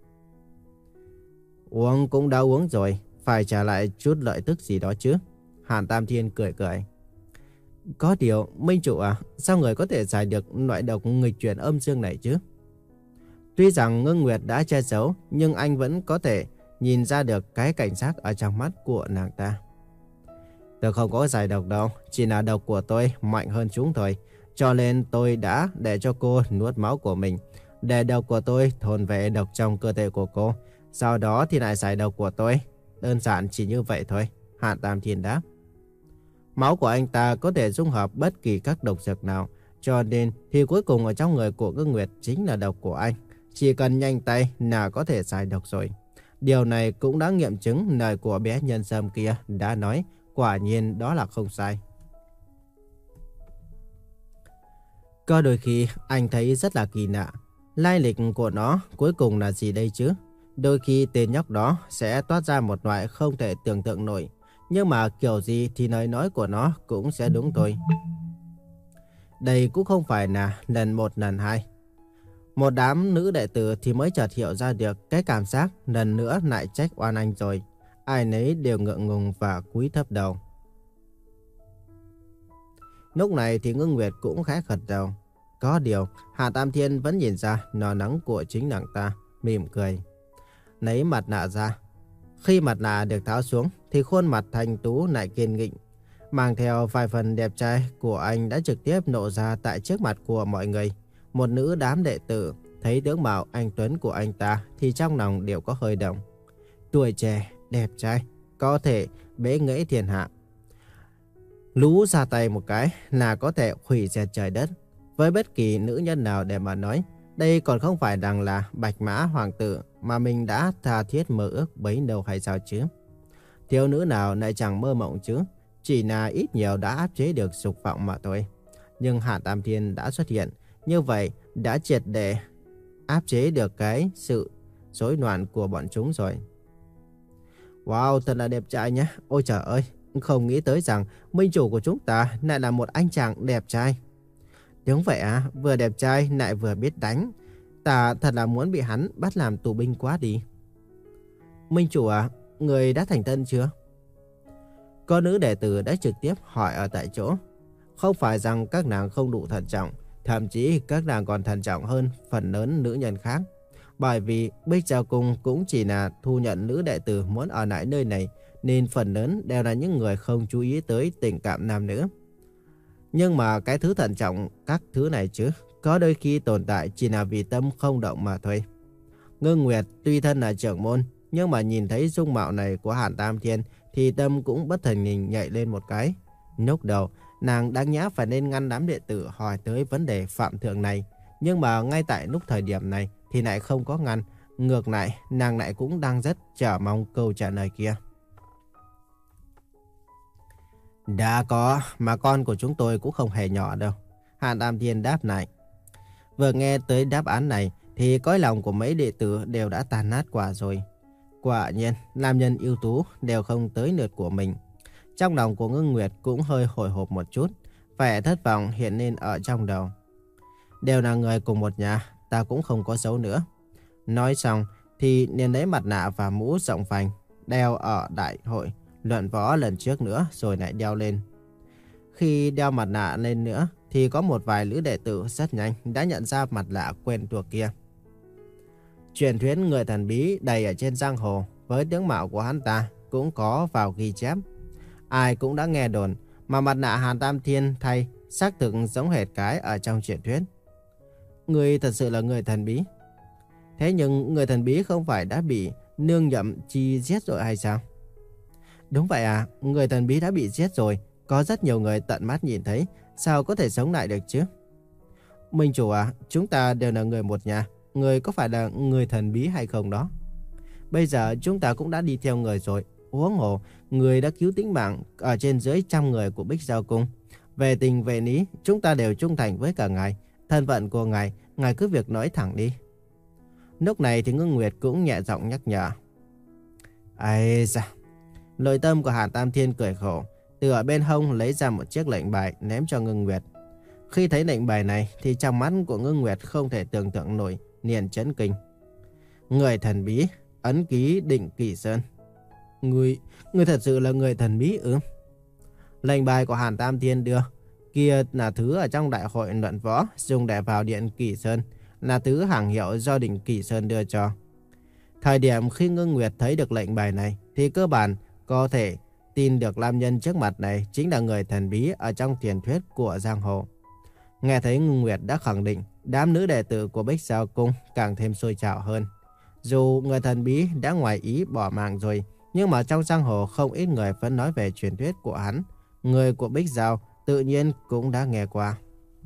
Uống cũng đã uống rồi, phải trả lại chút lợi tức gì đó chứ? Hàn Tam Thiên cười cười. Có điều, Minh chủ à, sao người có thể giải được loại độc nghịch chuyển âm dương này chứ? Tuy rằng Ngưng Nguyệt đã che giấu, nhưng anh vẫn có thể nhìn ra được cái cảnh giác ở trong mắt của nàng ta. Tôi không có giải độc đâu, chỉ là độc của tôi mạnh hơn chúng thôi. Cho nên tôi đã để cho cô nuốt máu của mình, để độc của tôi thôn vệ độc trong cơ thể của cô. Sau đó thì lại giải độc của tôi. Đơn giản chỉ như vậy thôi, Hạ Tam Thiên đáp. Máu của anh ta có thể dung hợp bất kỳ các độc dược nào, cho nên thì cuối cùng ở trong người của Ngưng Nguyệt chính là độc của anh. Chỉ cần nhanh tay là có thể giải độc rồi. Điều này cũng đã nghiệm chứng lời của bé nhân sâm kia đã nói, quả nhiên đó là không sai. Có đôi khi anh thấy rất là kỳ lạ, lai lịch của nó cuối cùng là gì đây chứ? Đôi khi tên nhóc đó sẽ toát ra một loại không thể tưởng tượng nổi, nhưng mà kiểu gì thì lời nói của nó cũng sẽ đúng thôi. Đây cũng không phải là lần một lần hai. Một đám nữ đệ tử thì mới chợt hiểu ra được cái cảm giác lần nữa lại trách oan anh rồi. Ai nấy đều ngượng ngùng và cúi thấp đầu. Lúc này thì Ngưng Nguyệt cũng khẽ gật đầu. Có điều, Hạ Tam Thiên vẫn nhìn ra lo lắng của chính nàng ta, mỉm cười. Lấy mặt nạ ra. Khi mặt nạ được tháo xuống thì khuôn mặt thanh tú lại kiên nghị, mang theo vài phần đẹp trai của anh đã trực tiếp lộ ra tại trước mặt của mọi người. Một nữ đám đệ tử thấy tướng mạo anh tuấn của anh ta thì trong lòng đều có hơi động. Tuổi trẻ, đẹp trai, có thể bế ngẫy thiên hạ. Lú ra tay một cái là có thể hủy diệt trời đất. Với bất kỳ nữ nhân nào để mà nói, đây còn không phải rằng là bạch mã hoàng tử mà mình đã tha thiết mơ ước bấy lâu hay sao chứ? Thiếu nữ nào lại chẳng mơ mộng chứ? Chỉ là ít nhiều đã áp chế được dục vọng mà thôi. Nhưng Hạ Tam Thiên đã xuất hiện, như vậy đã triệt để áp chế được cái sự rối loạn của bọn chúng rồi. Wow, thật là đẹp trai nhé. Ôi trời ơi, không nghĩ tới rằng minh chủ của chúng ta lại là một anh chàng đẹp trai. Đúng vậy à, vừa đẹp trai lại vừa biết đánh. Ta thật là muốn bị hắn bắt làm tù binh quá đi. Minh chủ à, người đã thành thân chưa? Có nữ đệ tử đã trực tiếp hỏi ở tại chỗ. Không phải rằng các nàng không đủ thận trọng, thậm chí các nàng còn thận trọng hơn phần lớn nữ nhân khác. Bởi vì Bích Giao Cung cũng chỉ là thu nhận nữ đệ tử muốn ở lại nơi này, nên phần lớn đều là những người không chú ý tới tình cảm nam nữ. Nhưng mà cái thứ thận trọng các thứ này chứ, có đôi khi tồn tại chỉ là vì tâm không động mà thôi. Ngưng Nguyệt tuy thân là trưởng môn, nhưng mà nhìn thấy dung mạo này của Hàn Tam Thiên thì tâm cũng bất thần nhìn nhảy lên một cái. Lúc đầu, nàng đáng nhẽ phải nên ngăn đám đệ tử hỏi tới vấn đề phạm thượng này. Nhưng mà ngay tại lúc thời điểm này thì lại không có ngăn. Ngược lại, nàng lại cũng đang rất chờ mong câu trả lời kia. Đã có, mà con của chúng tôi cũng không hề nhỏ đâu. Hàn Tam Thiên đáp lại. Vừa nghe tới đáp án này thì cõi lòng của mấy đệ tử đều đã tan nát quả rồi. Quả nhiên, nam nhân ưu tú đều không tới lượt của mình. Trong lòng của Ngưng Nguyệt cũng hơi hồi hộp một chút, vẻ thất vọng hiện lên ở trong đầu. Đều là người cùng một nhà, ta cũng không có xấu nữa. Nói xong thì liền lấy mặt nạ và mũ rộng vành đeo ở đại hội luận võ lần trước nữa rồi lại đeo lên. Khi đeo mặt nạ lên nữa thì có một vài nữ đệ tử rất nhanh đã nhận ra mặt nạ quen thuộc kia. Truyền thuyết người thần bí đầy ở trên giang hồ với tướng mạo của hắn ta cũng có vào ghi chép. Ai cũng đã nghe đồn mà mặt nạ Hàn Tam Thiên thay xác thực giống hệt cái ở trong truyền thuyết. Người thật sự là người thần bí. Thế nhưng người thần bí không phải đã bị nương nhậm chi giết rồi hay sao? Đúng vậy à, người thần bí đã bị giết rồi. Có rất nhiều người tận mắt nhìn thấy, sao có thể sống lại được chứ? Minh chủ à, chúng ta đều là người một nhà. Người có phải là người thần bí hay không đó? Bây giờ chúng ta cũng đã đi theo người rồi. Huống hồ, người đã cứu tính mạng ở trên dưới trăm người của Bích Giao Cung. Về tình về lý, chúng ta đều trung thành với cả ngài. Thân phận của ngài, ngài cứ việc nói thẳng đi. Lúc này thì Ngưng Nguyệt cũng nhẹ giọng nhắc nhở. Ây da! Nội tâm của Hàn Tam Thiên cười khổ, từ ở bên hông lấy ra một chiếc lệnh bài ném cho Ngưng Nguyệt. Khi thấy lệnh bài này thì trong mắt của Ngưng Nguyệt không thể tưởng tượng nổi, liền chấn kinh. Người thần bí, ấn ký Định Kỳ Sơn. Người, người thật sự là người thần bí ư? Lệnh bài của Hàn Tam Thiên đưa, kia là thứ ở trong đại hội luận võ dùng để vào điện Kỳ Sơn, là thứ hàng hiệu do Định Kỳ Sơn đưa cho. Thời điểm khi Ngưng Nguyệt thấy được lệnh bài này thì cơ bản có thể tin được nam nhân trước mặt này chính là người thần bí ở trong truyền thuyết của giang hồ. Nghe thấy Ngưng Nguyệt đã khẳng định, đám nữ đệ tử của Bích Giao Cung càng thêm sôi trào hơn. Dù người thần bí đã ngoài ý bỏ mạng rồi, nhưng mà trong giang hồ không ít người vẫn nói về truyền thuyết của hắn. Người của Bích Giao tự nhiên cũng đã nghe qua.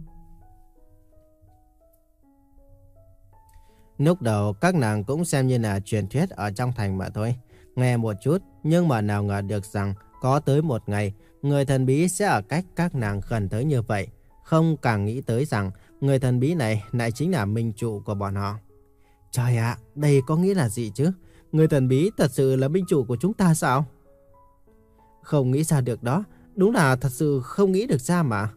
Lúc đầu các nàng cũng xem như là truyền thuyết ở trong thành mà thôi. Nghe một chút, nhưng mà nào ngờ được rằng có tới một ngày, người thần bí sẽ ở cách các nàng gần tới như vậy. Không càng nghĩ tới rằng người thần bí này lại chính là minh chủ của bọn họ. Trời ạ, đây có nghĩa là gì chứ? Người thần bí thật sự là minh chủ của chúng ta sao? Không nghĩ ra được đó, đúng là thật sự không nghĩ được ra mà.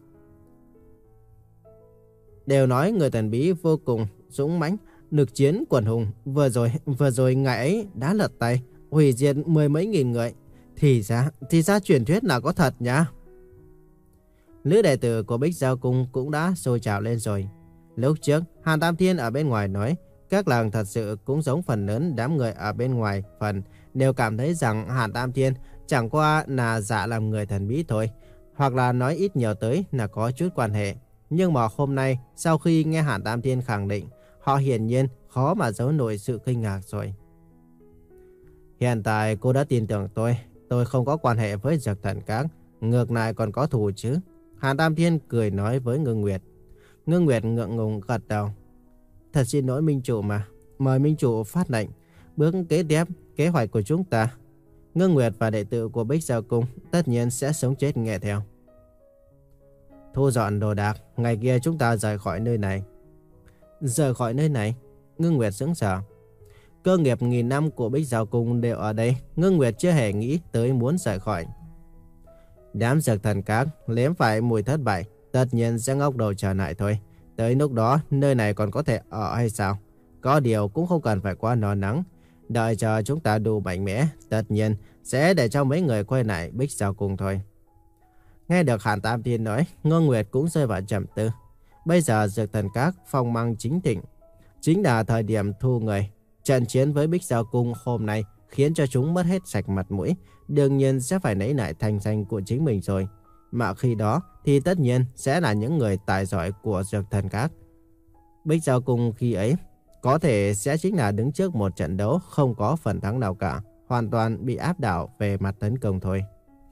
Đều nói người thần bí vô cùng dũng mãnh, lực chiến quần hùng. Vừa rồi, vừa rồi ngài ấy đã lật tay, hủy diệt mười mấy nghìn người. Thì ra, thì ra truyền thuyết là có thật nhá. Nữ đệ tử của Bích Giao Cung cũng đã sôi trào lên rồi. Lúc trước, Hàn Tam Thiên ở bên ngoài nói, các làng thật sự cũng giống phần lớn đám người ở bên ngoài phần đều cảm thấy rằng Hàn Tam Thiên chẳng qua là giả làm người thần bí thôi, hoặc là nói ít nhiều tới là có chút quan hệ. Nhưng mà hôm nay, sau khi nghe Hàn Tam Thiên khẳng định, họ hiển nhiên khó mà giấu nổi sự kinh ngạc rồi. Hiện tại cô đã tin tưởng tôi, tôi không có quan hệ với Dược Thần Các, ngược lại còn có thù chứ. Hàn Tam Thiên cười nói với Ngưng Nguyệt. Ngưng Nguyệt ngượng ngùng gật đầu. Thật xin lỗi minh chủ mà, mời minh chủ phát lệnh. Bước kế tiếp, kế hoạch của chúng ta. Ngưng Nguyệt và đệ tử của Bích Giao Cung tất nhiên sẽ sống chết nghe theo. Thu dọn đồ đạc, ngày kia chúng ta rời khỏi nơi này. Rời khỏi nơi này? Ngưng Nguyệt sững sờ. Cơ nghiệp nghìn năm của Bích Giao Cung đều ở đây, Ngưng Nguyệt chưa hề nghĩ tới muốn rời khỏi. Đám Dược Thần Các liếm phải mùi thất bại, tất nhiên sẽ ngóc đầu trở lại thôi. Tới lúc đó, nơi này còn có thể ở hay sao? Có điều cũng không cần phải quá lo lắng. Đợi chờ chúng ta đủ mạnh mẽ, tất nhiên sẽ để cho mấy người quay lại Bích Giao Cung thôi. Nghe được Hàn Tam Thiên nói, Ngưng Nguyệt cũng rơi vào trầm tư. Bây giờ Dược Thần Các phong mang chính thịnh, chính là thời điểm thu người. Trận chiến với Bích Giao Cung hôm nay khiến cho chúng mất hết sạch mặt mũi, đương nhiên sẽ phải lấy lại thành danh của chính mình rồi. Mà khi đó thì tất nhiên sẽ là những người tài giỏi của Dược Thần Các. Bích Giao Cung khi ấy có thể sẽ chính là đứng trước một trận đấu không có phần thắng nào cả, hoàn toàn bị áp đảo về mặt tấn công thôi.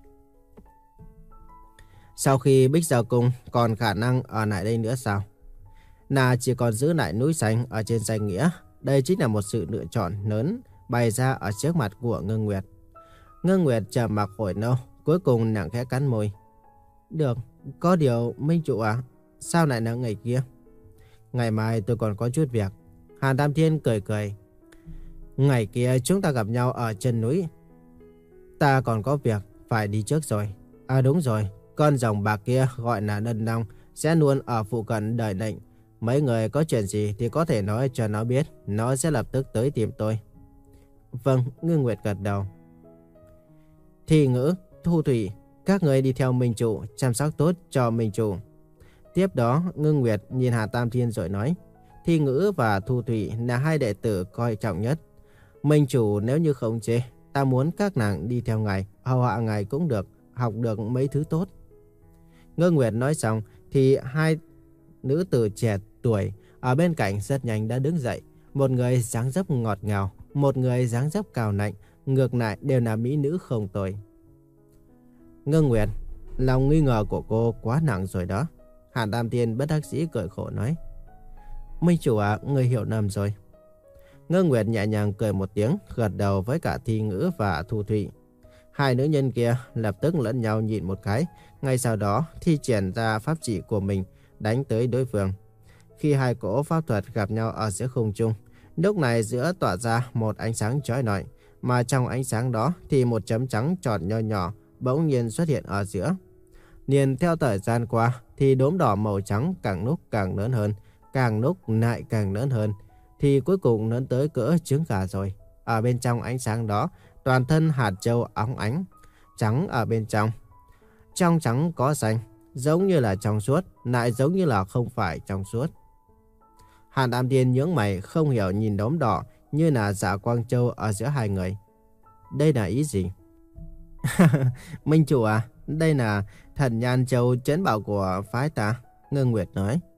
Sau khi Bích Giao Cung còn khả năng ở lại đây nữa sao? Là chỉ còn giữ lại núi xanh ở trên danh nghĩa. Đây chính là một sự lựa chọn lớn bày ra ở trước mặt của Ngưng Nguyệt. Ngưng Nguyệt trầm mặc hồi lâu, cuối cùng nàng khẽ cắn môi. Được, có điều minh chủ à, sao lại là ngày kia? Ngày mai tôi còn có chút việc. Hàn Tam Thiên cười cười. Ngày kia chúng ta gặp nhau ở chân núi. Ta còn có việc, phải đi trước rồi. À đúng rồi, con rồng bạc kia gọi là Nân Long sẽ luôn ở phụ cận đợi lệnh. Mấy người có chuyện gì thì có thể nói cho nó biết, nó sẽ lập tức tới tìm tôi. Vâng, Ngưng Nguyệt gật đầu. Thi Ngữ, Thu Thủy, các người đi theo minh chủ, chăm sóc tốt cho minh chủ. Tiếp đó, Ngưng Nguyệt nhìn Hà Tam Thiên rồi nói, Thi Ngữ và Thu Thủy là hai đệ tử coi trọng nhất. Minh chủ nếu như không chê, ta muốn các nàng đi theo ngài, hầu hạ ngài cũng được, học được mấy thứ tốt. Ngưng Nguyệt nói xong thì hai nữ tử trẻ tuổi ở bên cạnh rất nhanh đã đứng dậy. Một người dáng dấp ngọt ngào, một người dáng dấp cao lạnh, ngược lại đều là mỹ nữ không tồi. Ngưng Nguyệt, lòng nghi ngờ của cô quá nặng rồi đó. Hàn Tam Thiên bất đắc dĩ cười khổ nói. Minh chủ à, người hiểu lầm rồi. Ngưng Nguyệt nhẹ nhàng cười một tiếng, gật đầu với cả Thi Ngữ và Thu Thủy. Hai nữ nhân kia lập tức lẫn nhau nhìn một cái, ngay sau đó thi triển ra pháp chỉ của mình, đánh tới đối phương. Khi hai cỗ pháp thuật gặp nhau ở giữa không trung, lúc này giữa tỏa ra một ánh sáng chói lọi, mà trong ánh sáng đó thì một chấm trắng tròn nho nhỏ bỗng nhiên xuất hiện ở giữa. Liền theo thời gian qua thì đốm đỏ màu trắng càng lúc càng lớn hơn, càng lúc lại càng lớn hơn, thì cuối cùng lớn tới cỡ trứng gà rồi. Ở bên trong ánh sáng đó, toàn thân hạt châu óng ánh, trắng ở bên trong. Trong trắng có xanh, giống như là trong suốt, lại giống như là không phải trong suốt. Hàn Tam Thiên nhướng mày không hiểu nhìn đốm đỏ như là dạ quang châu ở giữa hai người. Đây là ý gì? Minh chủ à, đây là thần nhan châu trấn bảo của phái ta. Ngưng Nguyệt nói.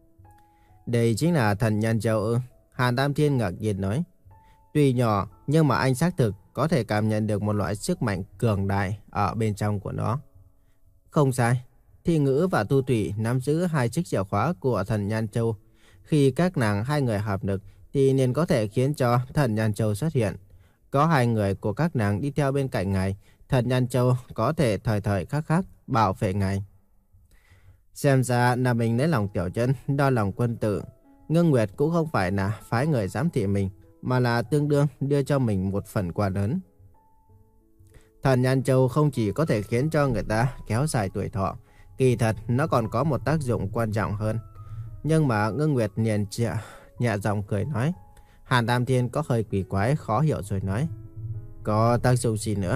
Đây chính là thần Nhan Châu ư? Hàn Tam Thiên ngạc nhiên nói. Tuy nhỏ, nhưng mà anh xác thực có thể cảm nhận được một loại sức mạnh cường đại ở bên trong của nó. Không sai, Thi Ngữ và Tu Thủy nắm giữ hai chiếc chìa khóa của thần Nhan Châu. Khi các nàng hai người hợp lực thì liền có thể khiến cho thần Nhan Châu xuất hiện. Có hai người của các nàng đi theo bên cạnh ngài, thần Nhan Châu có thể thời thời khắc khắc bảo vệ ngài. Xem ra là mình lấy lòng tiểu chân, đo lòng quân tử. Ngưng Nguyệt cũng không phải là phái người giám thị mình, mà là tương đương đưa cho mình một phần quà lớn. Thần Nhan Châu không chỉ có thể khiến cho người ta kéo dài tuổi thọ, kỳ thật nó còn có một tác dụng quan trọng hơn. Nhưng mà Ngưng Nguyệt liền nhẹ, nhẹ giọng cười nói. Hàn Tam Thiên có hơi kỳ quái khó hiểu rồi nói. Có tác dụng gì nữa?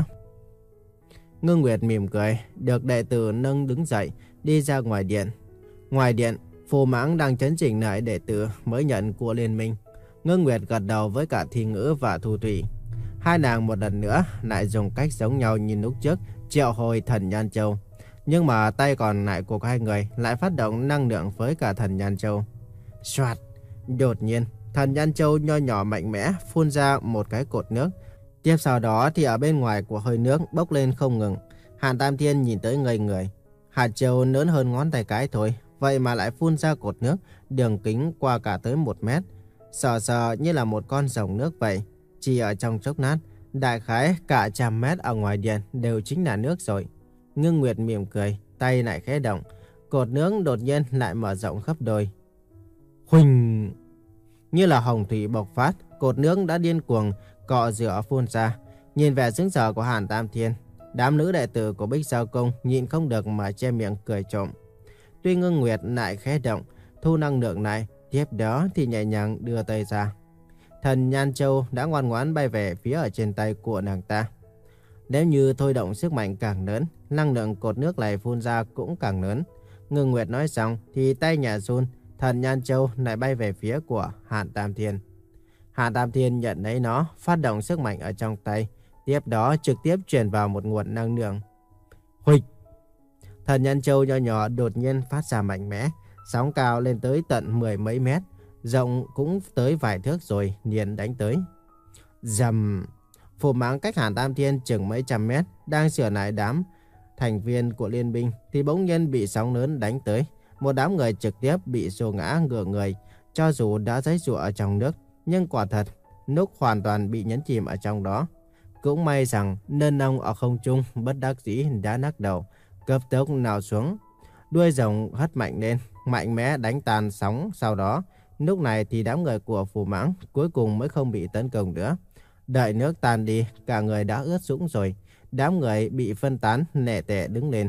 Ngưng Nguyệt mỉm cười, được đệ tử nâng đứng dậy, đi ra ngoài điện. Ngoài điện, Phù Mãng đang chấn chỉnh lại đệ tử mới nhận của liên minh. Ngưng Nguyệt gật đầu với cả Thi Ngữ và Thu Thủy. Hai nàng một lần nữa lại dùng cách giống nhau như lúc trước triệu hồi thần Nhan Châu. Nhưng mà tay còn lại của hai người lại phát động năng lượng với cả thần Nhan Châu. Soạt! Đột nhiên, thần Nhan Châu nho nhỏ mạnh mẽ phun ra một cái cột nước. Tiếp sau đó thì ở bên ngoài của hơi nước bốc lên không ngừng. Hàn Tam Thiên nhìn tới ngây người. Hạt châu lớn hơn ngón tay cái thôi, vậy mà lại phun ra cột nước, đường kính qua cả tới một mét. Sờ sờ như là một con rồng nước vậy. Chỉ ở trong chốc lát, đại khái cả trăm mét ở ngoài điện đều chính là nước rồi. Ngưng Nguyệt mỉm cười, tay lại khẽ động. Cột nước đột nhiên lại mở rộng gấp đôi. Huỳnh! Như là hồng thủy bộc phát, cột nước đã điên cuồng cọ rửa phun ra. Nhìn vẻ sững sờ của Hàn Tam Thiên, đám nữ đệ tử của Bích Sao Cung nhịn không được mà che miệng cười trộm. Tuy Ngưng Nguyệt lại khẽ động, thu năng lượng lại, tiếp đó thì nhẹ nhàng đưa tay ra. Thần Nhan Châu đã ngoan ngoãn bay về phía ở trên tay của nàng ta. Nếu như thôi động sức mạnh càng lớn, năng lượng cột nước này phun ra cũng càng lớn. Ngưng Nguyệt nói xong thì tay nhẹ run, thần Nhan Châu lại bay về phía của Hàn Tam Thiên. Hàn Tam Thiên nhận lấy nó, phát động sức mạnh ở trong tay, tiếp đó trực tiếp truyền vào một nguồn năng lượng. Huỵch! Thần Nhan Châu nhỏ nhỏ đột nhiên phát ra mạnh mẽ, sóng cao lên tới tận mười mấy mét, rộng cũng tới vài thước rồi, liền đánh tới. Rầm! Phù Mãng cách Hàn Tam Thiên chừng mấy trăm mét, đang sửa lại đám thành viên của liên minh thì bỗng nhiên bị sóng lớn đánh tới. Một đám người trực tiếp bị xô ngã ngửa người, cho dù đã giãy giụa ở trong nước, nhưng quả thật Núc hoàn toàn bị nhấn chìm ở trong đó. Cũng may rằng Nân Nông ở không trung bất đắc dĩ đã nắc đầu, cấp tốc nào xuống. Đuôi rồng hất mạnh lên, mạnh mẽ đánh tan sóng sau đó. Lúc này thì đám người của Phù Mãng cuối cùng mới không bị tấn công nữa. Đợi nước tan đi, cả người đã ướt sũng rồi. Đám người bị phân tán, nẻ tẻ đứng lên.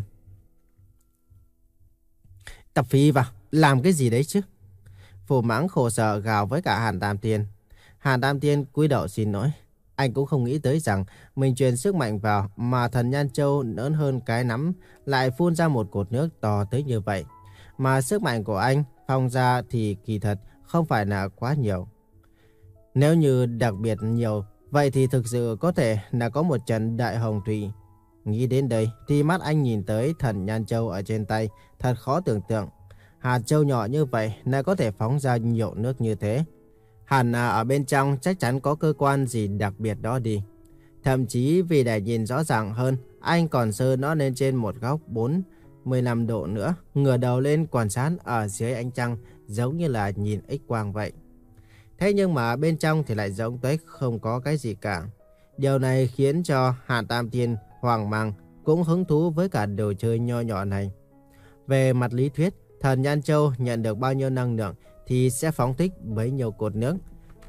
Tập phi vào, làm cái gì đấy chứ? Phù Mãng khổ sở gào với cả Hàn Tam Thiên. Hàn Tam Thiên cúi đầu xin lỗi. Anh cũng không nghĩ tới rằng mình truyền sức mạnh vào mà thần Nhan Châu lớn hơn cái nắm lại phun ra một cột nước to tới như vậy. Mà sức mạnh của anh phong ra thì kỳ thật không phải là quá nhiều. Nếu như đặc biệt nhiều, vậy thì thực sự có thể là có một trận đại hồng thủy. Nghĩ đến đây thì mắt anh nhìn tới thần Nhan Châu ở trên tay, thật khó tưởng tượng. Hạt châu nhỏ như vậy lại có thể phóng ra nhiều nước như thế. Hẳn là ở bên trong chắc chắn có cơ quan gì đặc biệt đó đi. Thậm chí vì để nhìn rõ ràng hơn, anh còn sơ nó lên trên một góc bốn mươi lăm độ nữa, ngửa đầu lên quan sát ở dưới ánh trăng, giống như là nhìn X-quang vậy. Thế nhưng mà bên trong thì lại giống tuếch không có cái gì cả. Điều này khiến cho Hàn Tam Thiên hoang mang, cũng hứng thú với cả đồ chơi nho nhỏ này. Về mặt lý thuyết, thần Nhan Châu nhận được bao nhiêu năng lượng thì sẽ phóng thích bấy nhiêu cột nước.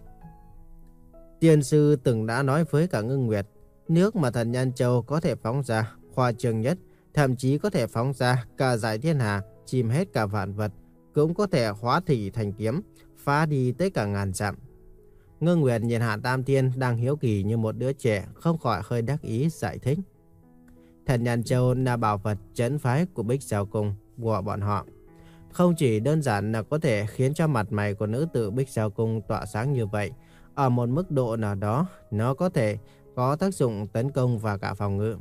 Tiên sư từng đã nói với cả Ngưng Nguyệt, nước mà thần Nhan Châu có thể phóng ra khoa trương nhất, thậm chí có thể phóng ra cả dải thiên hà, chìm hết cả vạn vật, cũng có thể hóa thủy thành kiếm, phá đi tới cả ngàn dặm. Ngưng Nguyệt nhìn Hàn Tam Thiên đang hiếu kỳ như một đứa trẻ, không khỏi hơi đắc ý giải thích. Thần Nhan Châu là bảo vật trấn phái của Bích Sao Cung của bọn họ. Không chỉ đơn giản là có thể khiến cho mặt mày của nữ tử Bích Sao Cung tỏa sáng như vậy, ở một mức độ nào đó, nó có thể có tác dụng tấn công và cả phòng ngự.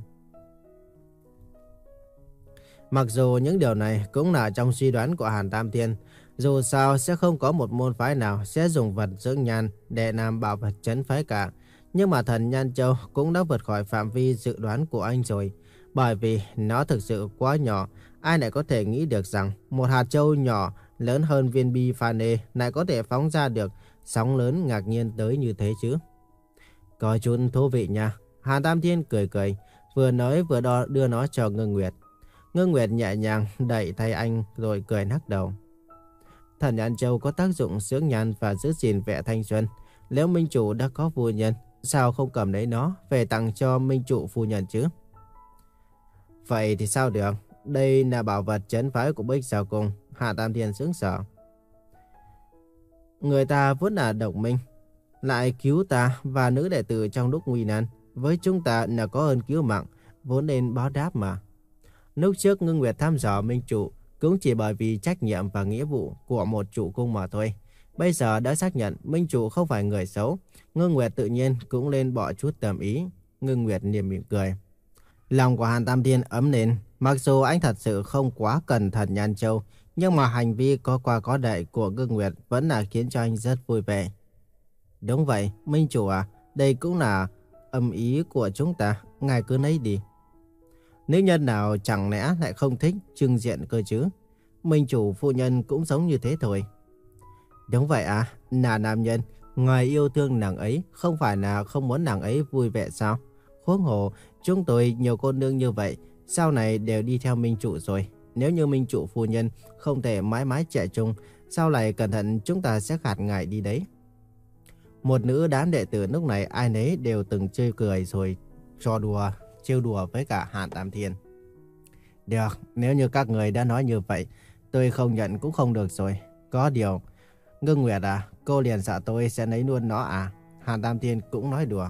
Mặc dù những điều này cũng là trong suy đoán của Hàn Tam Thiên, Dù sao sẽ không có một môn phái nào sẽ dùng vật dưỡng nhan để làm bảo vật trấn phái cả. Nhưng mà thần Nhan Châu cũng đã vượt khỏi phạm vi dự đoán của anh rồi. Bởi vì nó thực sự quá nhỏ, ai lại có thể nghĩ được rằng một hạt châu nhỏ lớn hơn viên bi pha nê lại có thể phóng ra được sóng lớn ngạc nhiên tới như thế chứ. Có chút thú vị nha. Hàn Tam Thiên cười cười, vừa nói vừa đo đưa nó cho Ngưng Nguyệt. Ngưng Nguyệt nhẹ nhàng đẩy tay anh rồi cười lắc đầu. Thần Nhan Châu có tác dụng dưỡng nhan và giữ gìn vẻ thanh xuân. Nếu minh chủ đã có phu nhân, sao không cầm lấy nó về tặng cho minh chủ phu nhân chứ? Vậy thì sao được? Đây là bảo vật trấn phái của Bích Sao Cung. Hạ Tam Thiên sững sờ. Người ta vốn là đồng minh, lại cứu ta và nữ đệ tử trong lúc nguy nan. Với chúng ta là có ơn cứu mạng, vốn nên báo đáp mà. Lúc trước Ngưng Nguyệt thăm dò minh chủ cũng chỉ bởi vì trách nhiệm và nghĩa vụ của một chủ cung mà thôi. Bây giờ đã xác nhận minh chủ không phải người xấu, Ngưng Nguyệt tự nhiên cũng lên bỏ chút tầm ý. Ngưng Nguyệt niềm mỉm cười. Lòng của Hàn Tam Thiên ấm lên. Mặc dù anh thật sự không quá cần thần Nhan Châu, nhưng mà hành vi có qua có đậy của Ngưng Nguyệt vẫn là khiến cho anh rất vui vẻ. Đúng vậy, minh chủ à, đây cũng là âm ý của chúng ta, ngài cứ lấy đi. Nữ nhân nào chẳng lẽ lại không thích trưng diện cơ chứ? Minh chủ phu nhân cũng giống như thế thôi. Đúng vậy à, là nam nhân, ngài yêu thương nàng ấy, không phải là không muốn nàng ấy vui vẻ sao? Huống hồ, chúng tôi nhiều cô nương như vậy, sau này đều đi theo minh chủ rồi. Nếu như minh chủ phu nhân không thể mãi mãi trẻ trung, sau này cẩn thận chúng ta sẽ gạt ngài đi đấy. Một nữ đám đệ tử lúc này ai nấy đều từng chơi cười rồi trò đùa, trêu đùa với cả Hàn Tam Thiên. Được, nếu như các người đã nói như vậy, tôi không nhận cũng không được rồi. Có điều, Ngưng Nguyệt à, cô liền sợ tôi sẽ lấy luôn nó à? Hàn Tam Thiên cũng nói đùa.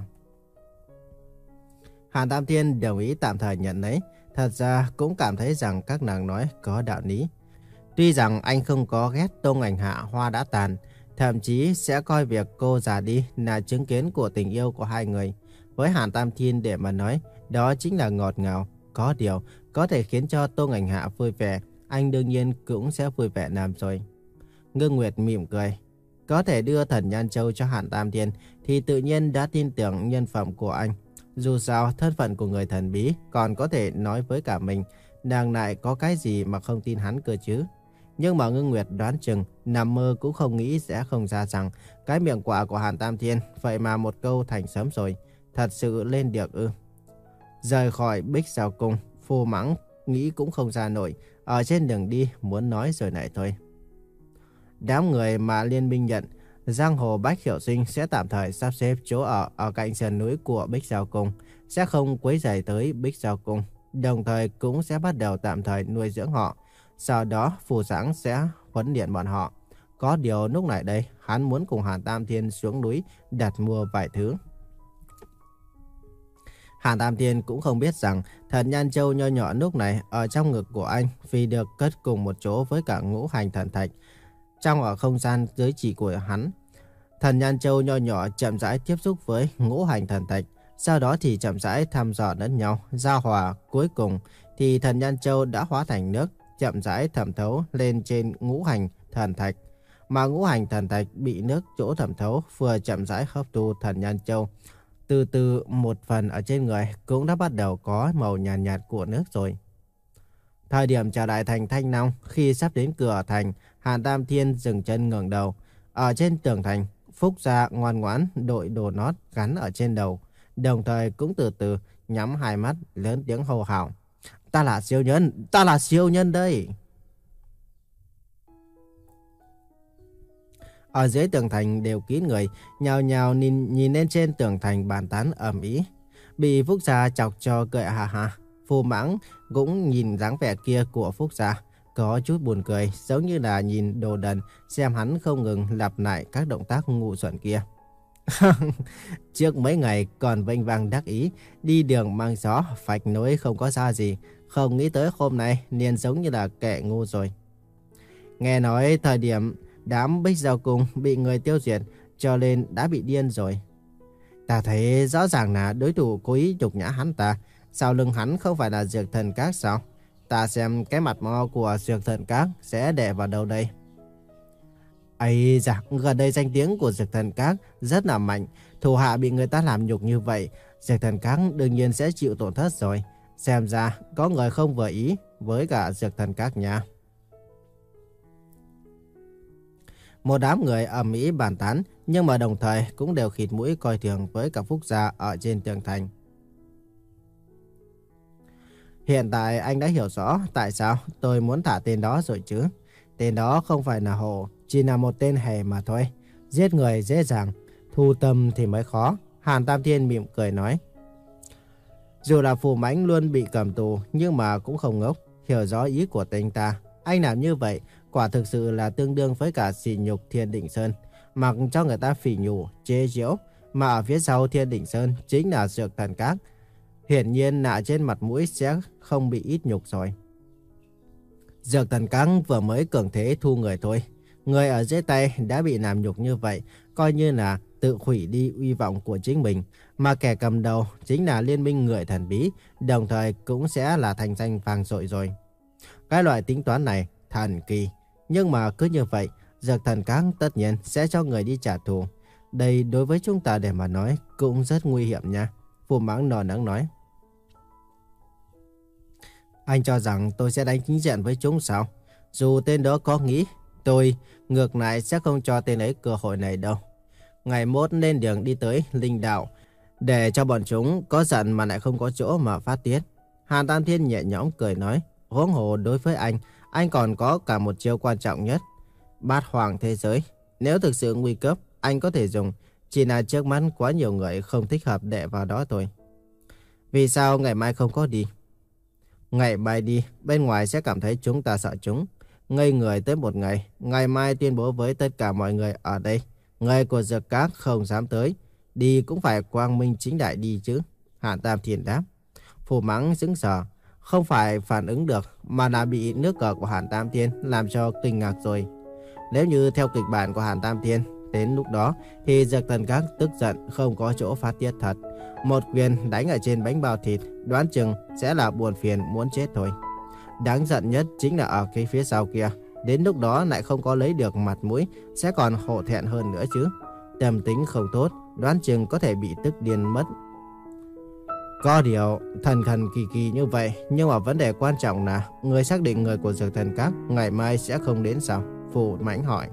Hàn Tam Thiên đồng ý tạm thời nhận lấy. Thật ra cũng cảm thấy rằng các nàng nói có đạo lý. Tuy rằng anh không có ghét Tông Ảnh Hạ hoa đã tàn, thậm chí sẽ coi việc cô già đi là chứng kiến của tình yêu của hai người. Với Hàn Tam Thiên để mà nói, đó chính là ngọt ngào. Có điều, có thể khiến cho Tông Ảnh Hạ vui vẻ, anh đương nhiên cũng sẽ vui vẻ làm rồi. Ngưng Nguyệt mỉm cười. Có thể đưa thần Nhan Châu cho Hàn Tam Thiên thì tự nhiên đã tin tưởng nhân phẩm của anh. Dù sao, thân phận của người thần bí còn có thể nói với cả mình, nàng lại có cái gì mà không tin hắn cơ chứ. Nhưng mà Ngưng Nguyệt đoán chừng, nằm mơ cũng không nghĩ sẽ không ra rằng cái miệng quả của Hàn Tam Thiên vậy mà một câu thành sớm rồi. Thật sự lên được ư? Rời khỏi Bích Sao Cung, Phù Mãng nghĩ cũng không ra nổi. Ở trên đường đi muốn nói rồi lại thôi. Đám người mà liên minh nhận, Giang Hồ Bách Hiểu Sinh sẽ tạm thời sắp xếp chỗ ở ở cạnh sườn núi của Bích Sao Cung, sẽ không quấy rầy tới Bích Sao Cung, đồng thời cũng sẽ bắt đầu tạm thời nuôi dưỡng họ. Sau đó Phù Sáng sẽ huấn luyện bọn họ. Có điều lúc này đây, hắn muốn cùng Hàn Tam Thiên xuống núi đặt mua vài thứ. Hàn Tam Thiên cũng không biết rằng thần Nhan Châu nho nhỏ lúc này ở trong ngực của anh vì được cất cùng một chỗ với cả ngũ hành thần thạch trong ở không gian giới chỉ của hắn. Thần Nhan Châu nho nhỏ chậm rãi tiếp xúc với ngũ hành thần thạch, sau đó thì chậm rãi thăm dò lẫn nhau, giao hòa, cuối cùng thì thần Nhan Châu đã hóa thành nước, chậm rãi thẩm thấu lên trên ngũ hành thần thạch. Mà ngũ hành thần thạch bị nước chỗ thẩm thấu vừa chậm rãi hấp thu thần Nhan Châu. Từ từ một phần ở trên người cũng đã bắt đầu có màu nhàn nhạt, nhạt của nước rồi. Thời điểm trở lại thành Thanh Long, khi sắp đến cửa thành, Hàn Tam Thiên dừng chân ngẩng đầu. Ở trên tường thành, Phúc Gia ngoan ngoãn đội đồ nót gắn ở trên đầu, đồng thời cũng từ từ nhắm hai mắt lớn tiếng hô hào. Ta là siêu nhân, ta là siêu nhân đây. Ở dưới tường thành đều kín người, nhào nhào nhìn, nhìn lên trên tường thành bàn tán ầm ĩ. Bị Phúc Gia chọc cho cười hà hà. Phù Mãng cũng nhìn dáng vẻ kia của Phúc Gia, có chút buồn cười, giống như là nhìn đồ đần xem hắn không ngừng lặp lại các động tác ngu xuẩn kia. Trước mấy ngày còn vênh vang đắc ý, đi đường mang gió, phạch nối không có ra gì, không nghĩ tới hôm nay liền giống như là kẻ ngu rồi. Nghe nói thời điểm đám Bích Giao Cung bị người tiêu diệt, cho nên đã bị điên rồi. Ta thấy rõ ràng là đối thủ cố ý nhục nhã hắn ta. Sau lưng hắn không phải là Dược Thần Các sao? Ta xem cái mặt mo của Dược Thần Các sẽ để vào đâu đây? ấy dạ, gần đây danh tiếng của Dược Thần Các rất là mạnh. Thủ hạ bị người ta làm nhục như vậy, Dược Thần Các đương nhiên sẽ chịu tổn thất rồi. Xem ra có người không vừa ý với cả Dược Thần Các nha. Một đám người ầm ĩ bàn tán, nhưng mà đồng thời cũng đều khịt mũi coi thường với cả Phúc gia ở trên tường thành. Hiện tại anh đã hiểu rõ tại sao tôi muốn thả tên đó rồi chứ. Tên đó không phải là Hồ, chỉ là một tên hề mà thôi. Giết người dễ dàng, thu tâm thì mới khó. Hàn Tam Thiên mỉm cười nói. Dù là Phù Mãnh luôn bị cầm tù, nhưng mà cũng không ngốc, hiểu rõ ý của tên ta. Anh làm như vậy, quả thực sự là tương đương với cả sỉ nhục Thiên Định Sơn, mặc cho người ta phỉ nhủ, chế giễu. Mà ở phía sau Thiên Định Sơn chính là Dược Thần Các. Hiển nhiên là trên mặt mũi sẽ không bị ít nhục rồi. Dược Thần Các vừa mới cường thế thu người thôi. Người ở dưới tay đã bị làm nhục như vậy, coi như là tự hủy đi uy vọng của chính mình. Mà kẻ cầm đầu chính là liên minh người thần bí, đồng thời cũng sẽ là thành danh vang dội rồi. Cái loại tính toán này thần kỳ. Nhưng mà cứ như vậy, Dược Thần Các tất nhiên sẽ cho người đi trả thù. Đây đối với chúng ta để mà nói cũng rất nguy hiểm nha. Phù Mãng nở nắng nói. Anh cho rằng tôi sẽ đánh chính diện với chúng sao? Dù tên đó có nghĩ, tôi ngược lại sẽ không cho tên ấy cơ hội này đâu. Ngày mốt lên đường đi tới Linh Đạo, để cho bọn chúng có giận mà lại không có chỗ mà phát tiết. Hàn Tam Thiên nhẹ nhõm cười nói. Huống hồ đối với anh, anh còn có cả một chiêu quan trọng nhất. Bát Hoàng thế giới. Nếu thực sự nguy cấp, anh có thể dùng. Chỉ là trước mắt quá nhiều người không thích hợp để vào đó thôi. Vì sao ngày mai không có đi? Ngày mai đi, bên ngoài sẽ cảm thấy chúng ta sợ chúng. Ngây người tới một ngày, ngày mai tuyên bố với tất cả mọi người ở đây. Người của Dược Các không dám tới. Đi cũng phải quang minh chính đại đi chứ. Hàn Tam Thiên đáp. Phù Mãng sững sờ, không phải phản ứng được, mà là bị nước cờ của Hàn Tam Thiên làm cho kinh ngạc rồi. Nếu như theo kịch bản của Hàn Tam Thiên, đến lúc đó thì Dược Thần Các tức giận không có chỗ phát tiết thật. Một quyền đánh ở trên bánh bao thịt, đoán chừng sẽ là buồn phiền muốn chết thôi. Đáng giận nhất chính là ở cái phía sau kia. Đến lúc đó lại không có lấy được mặt mũi, sẽ còn hổ thẹn hơn nữa chứ. Tâm tính không tốt, đoán chừng có thể bị tức điên mất. Có điều, thần thần kỳ kỳ như vậy, nhưng mà vấn đề quan trọng là người xác định người của Dược Thần Các ngày mai sẽ không đến sao? Phù Mãnh hỏi.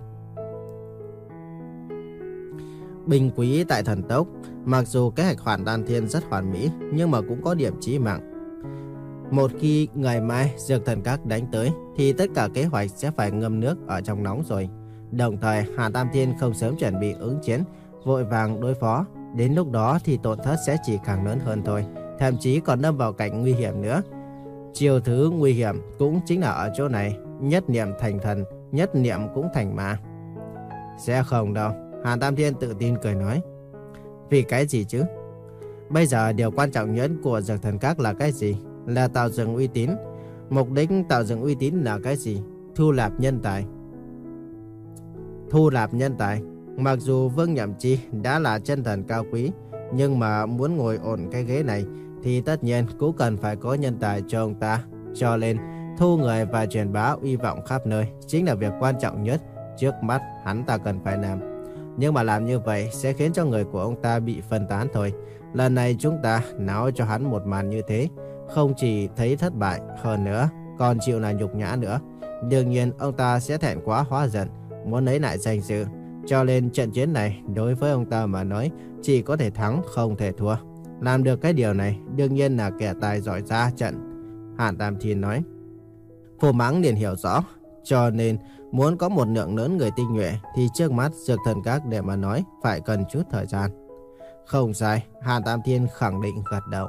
Binh quý tại thần tốc, mặc dù kế hoạch Hoàn Đan Thiên rất hoàn mỹ, nhưng mà cũng có điểm chí mạng. Một khi ngày mai Dược Thần Các đánh tới, thì tất cả kế hoạch sẽ phải ngâm nước ở trong nóng rồi. Đồng thời, Hàn Tam Thiên không sớm chuẩn bị ứng chiến, vội vàng đối phó. Đến lúc đó thì tổn thất sẽ chỉ càng lớn hơn thôi, thậm chí còn đâm vào cảnh nguy hiểm nữa. Chiêu thứ nguy hiểm cũng chính là ở chỗ này, nhất niệm thành thần, nhất niệm cũng thành ma. Sẽ không đâu, Hàn Tam Thiên tự tin cười nói. Vì cái gì chứ? Bây giờ điều quan trọng nhất của Dược Thần Các là cái gì? Là tạo dựng uy tín. Mục đích tạo dựng uy tín là cái gì? Thu nạp nhân tài. Thu nạp nhân tài. Mặc dù Vương Nhậm Chi đã là chân thần cao quý, nhưng mà muốn ngồi ổn cái ghế này thì tất nhiên cũng cần phải có nhân tài cho ông ta. Cho nên thu người và truyền bá uy vọng khắp nơi chính là việc quan trọng nhất trước mắt hắn ta cần phải làm. Nhưng mà làm như vậy sẽ khiến cho người của ông ta bị phân tán thôi. Lần này chúng ta náo cho hắn một màn như thế, không chỉ thấy thất bại, hơn nữa còn chịu là nhục nhã nữa. Đương nhiên ông ta sẽ thẹn quá hóa giận, muốn lấy lại danh dự. Cho nên trận chiến này đối với ông ta mà nói chỉ có thể thắng không thể thua. Làm được cái điều này đương nhiên là kẻ tài giỏi ra trận, Hàn Tam Thiên nói. Phù Mãng liền hiểu rõ. Cho nên muốn có một lượng lớn người tinh nhuệ thì trước mắt Dược Thần Các để mà nói phải cần chút thời gian. Không sai, Hàn Tam Thiên khẳng định gật đầu.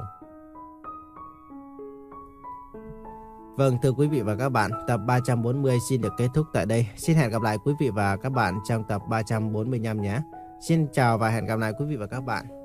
Vâng, thưa quý vị và các bạn, tập ba trăm bốn mươi xin được kết thúc tại đây. Xin hẹn gặp lại quý vị và các bạn trong tập ba trăm bốn mươi lăm nhé. Xin chào và hẹn gặp lại quý vị và các bạn.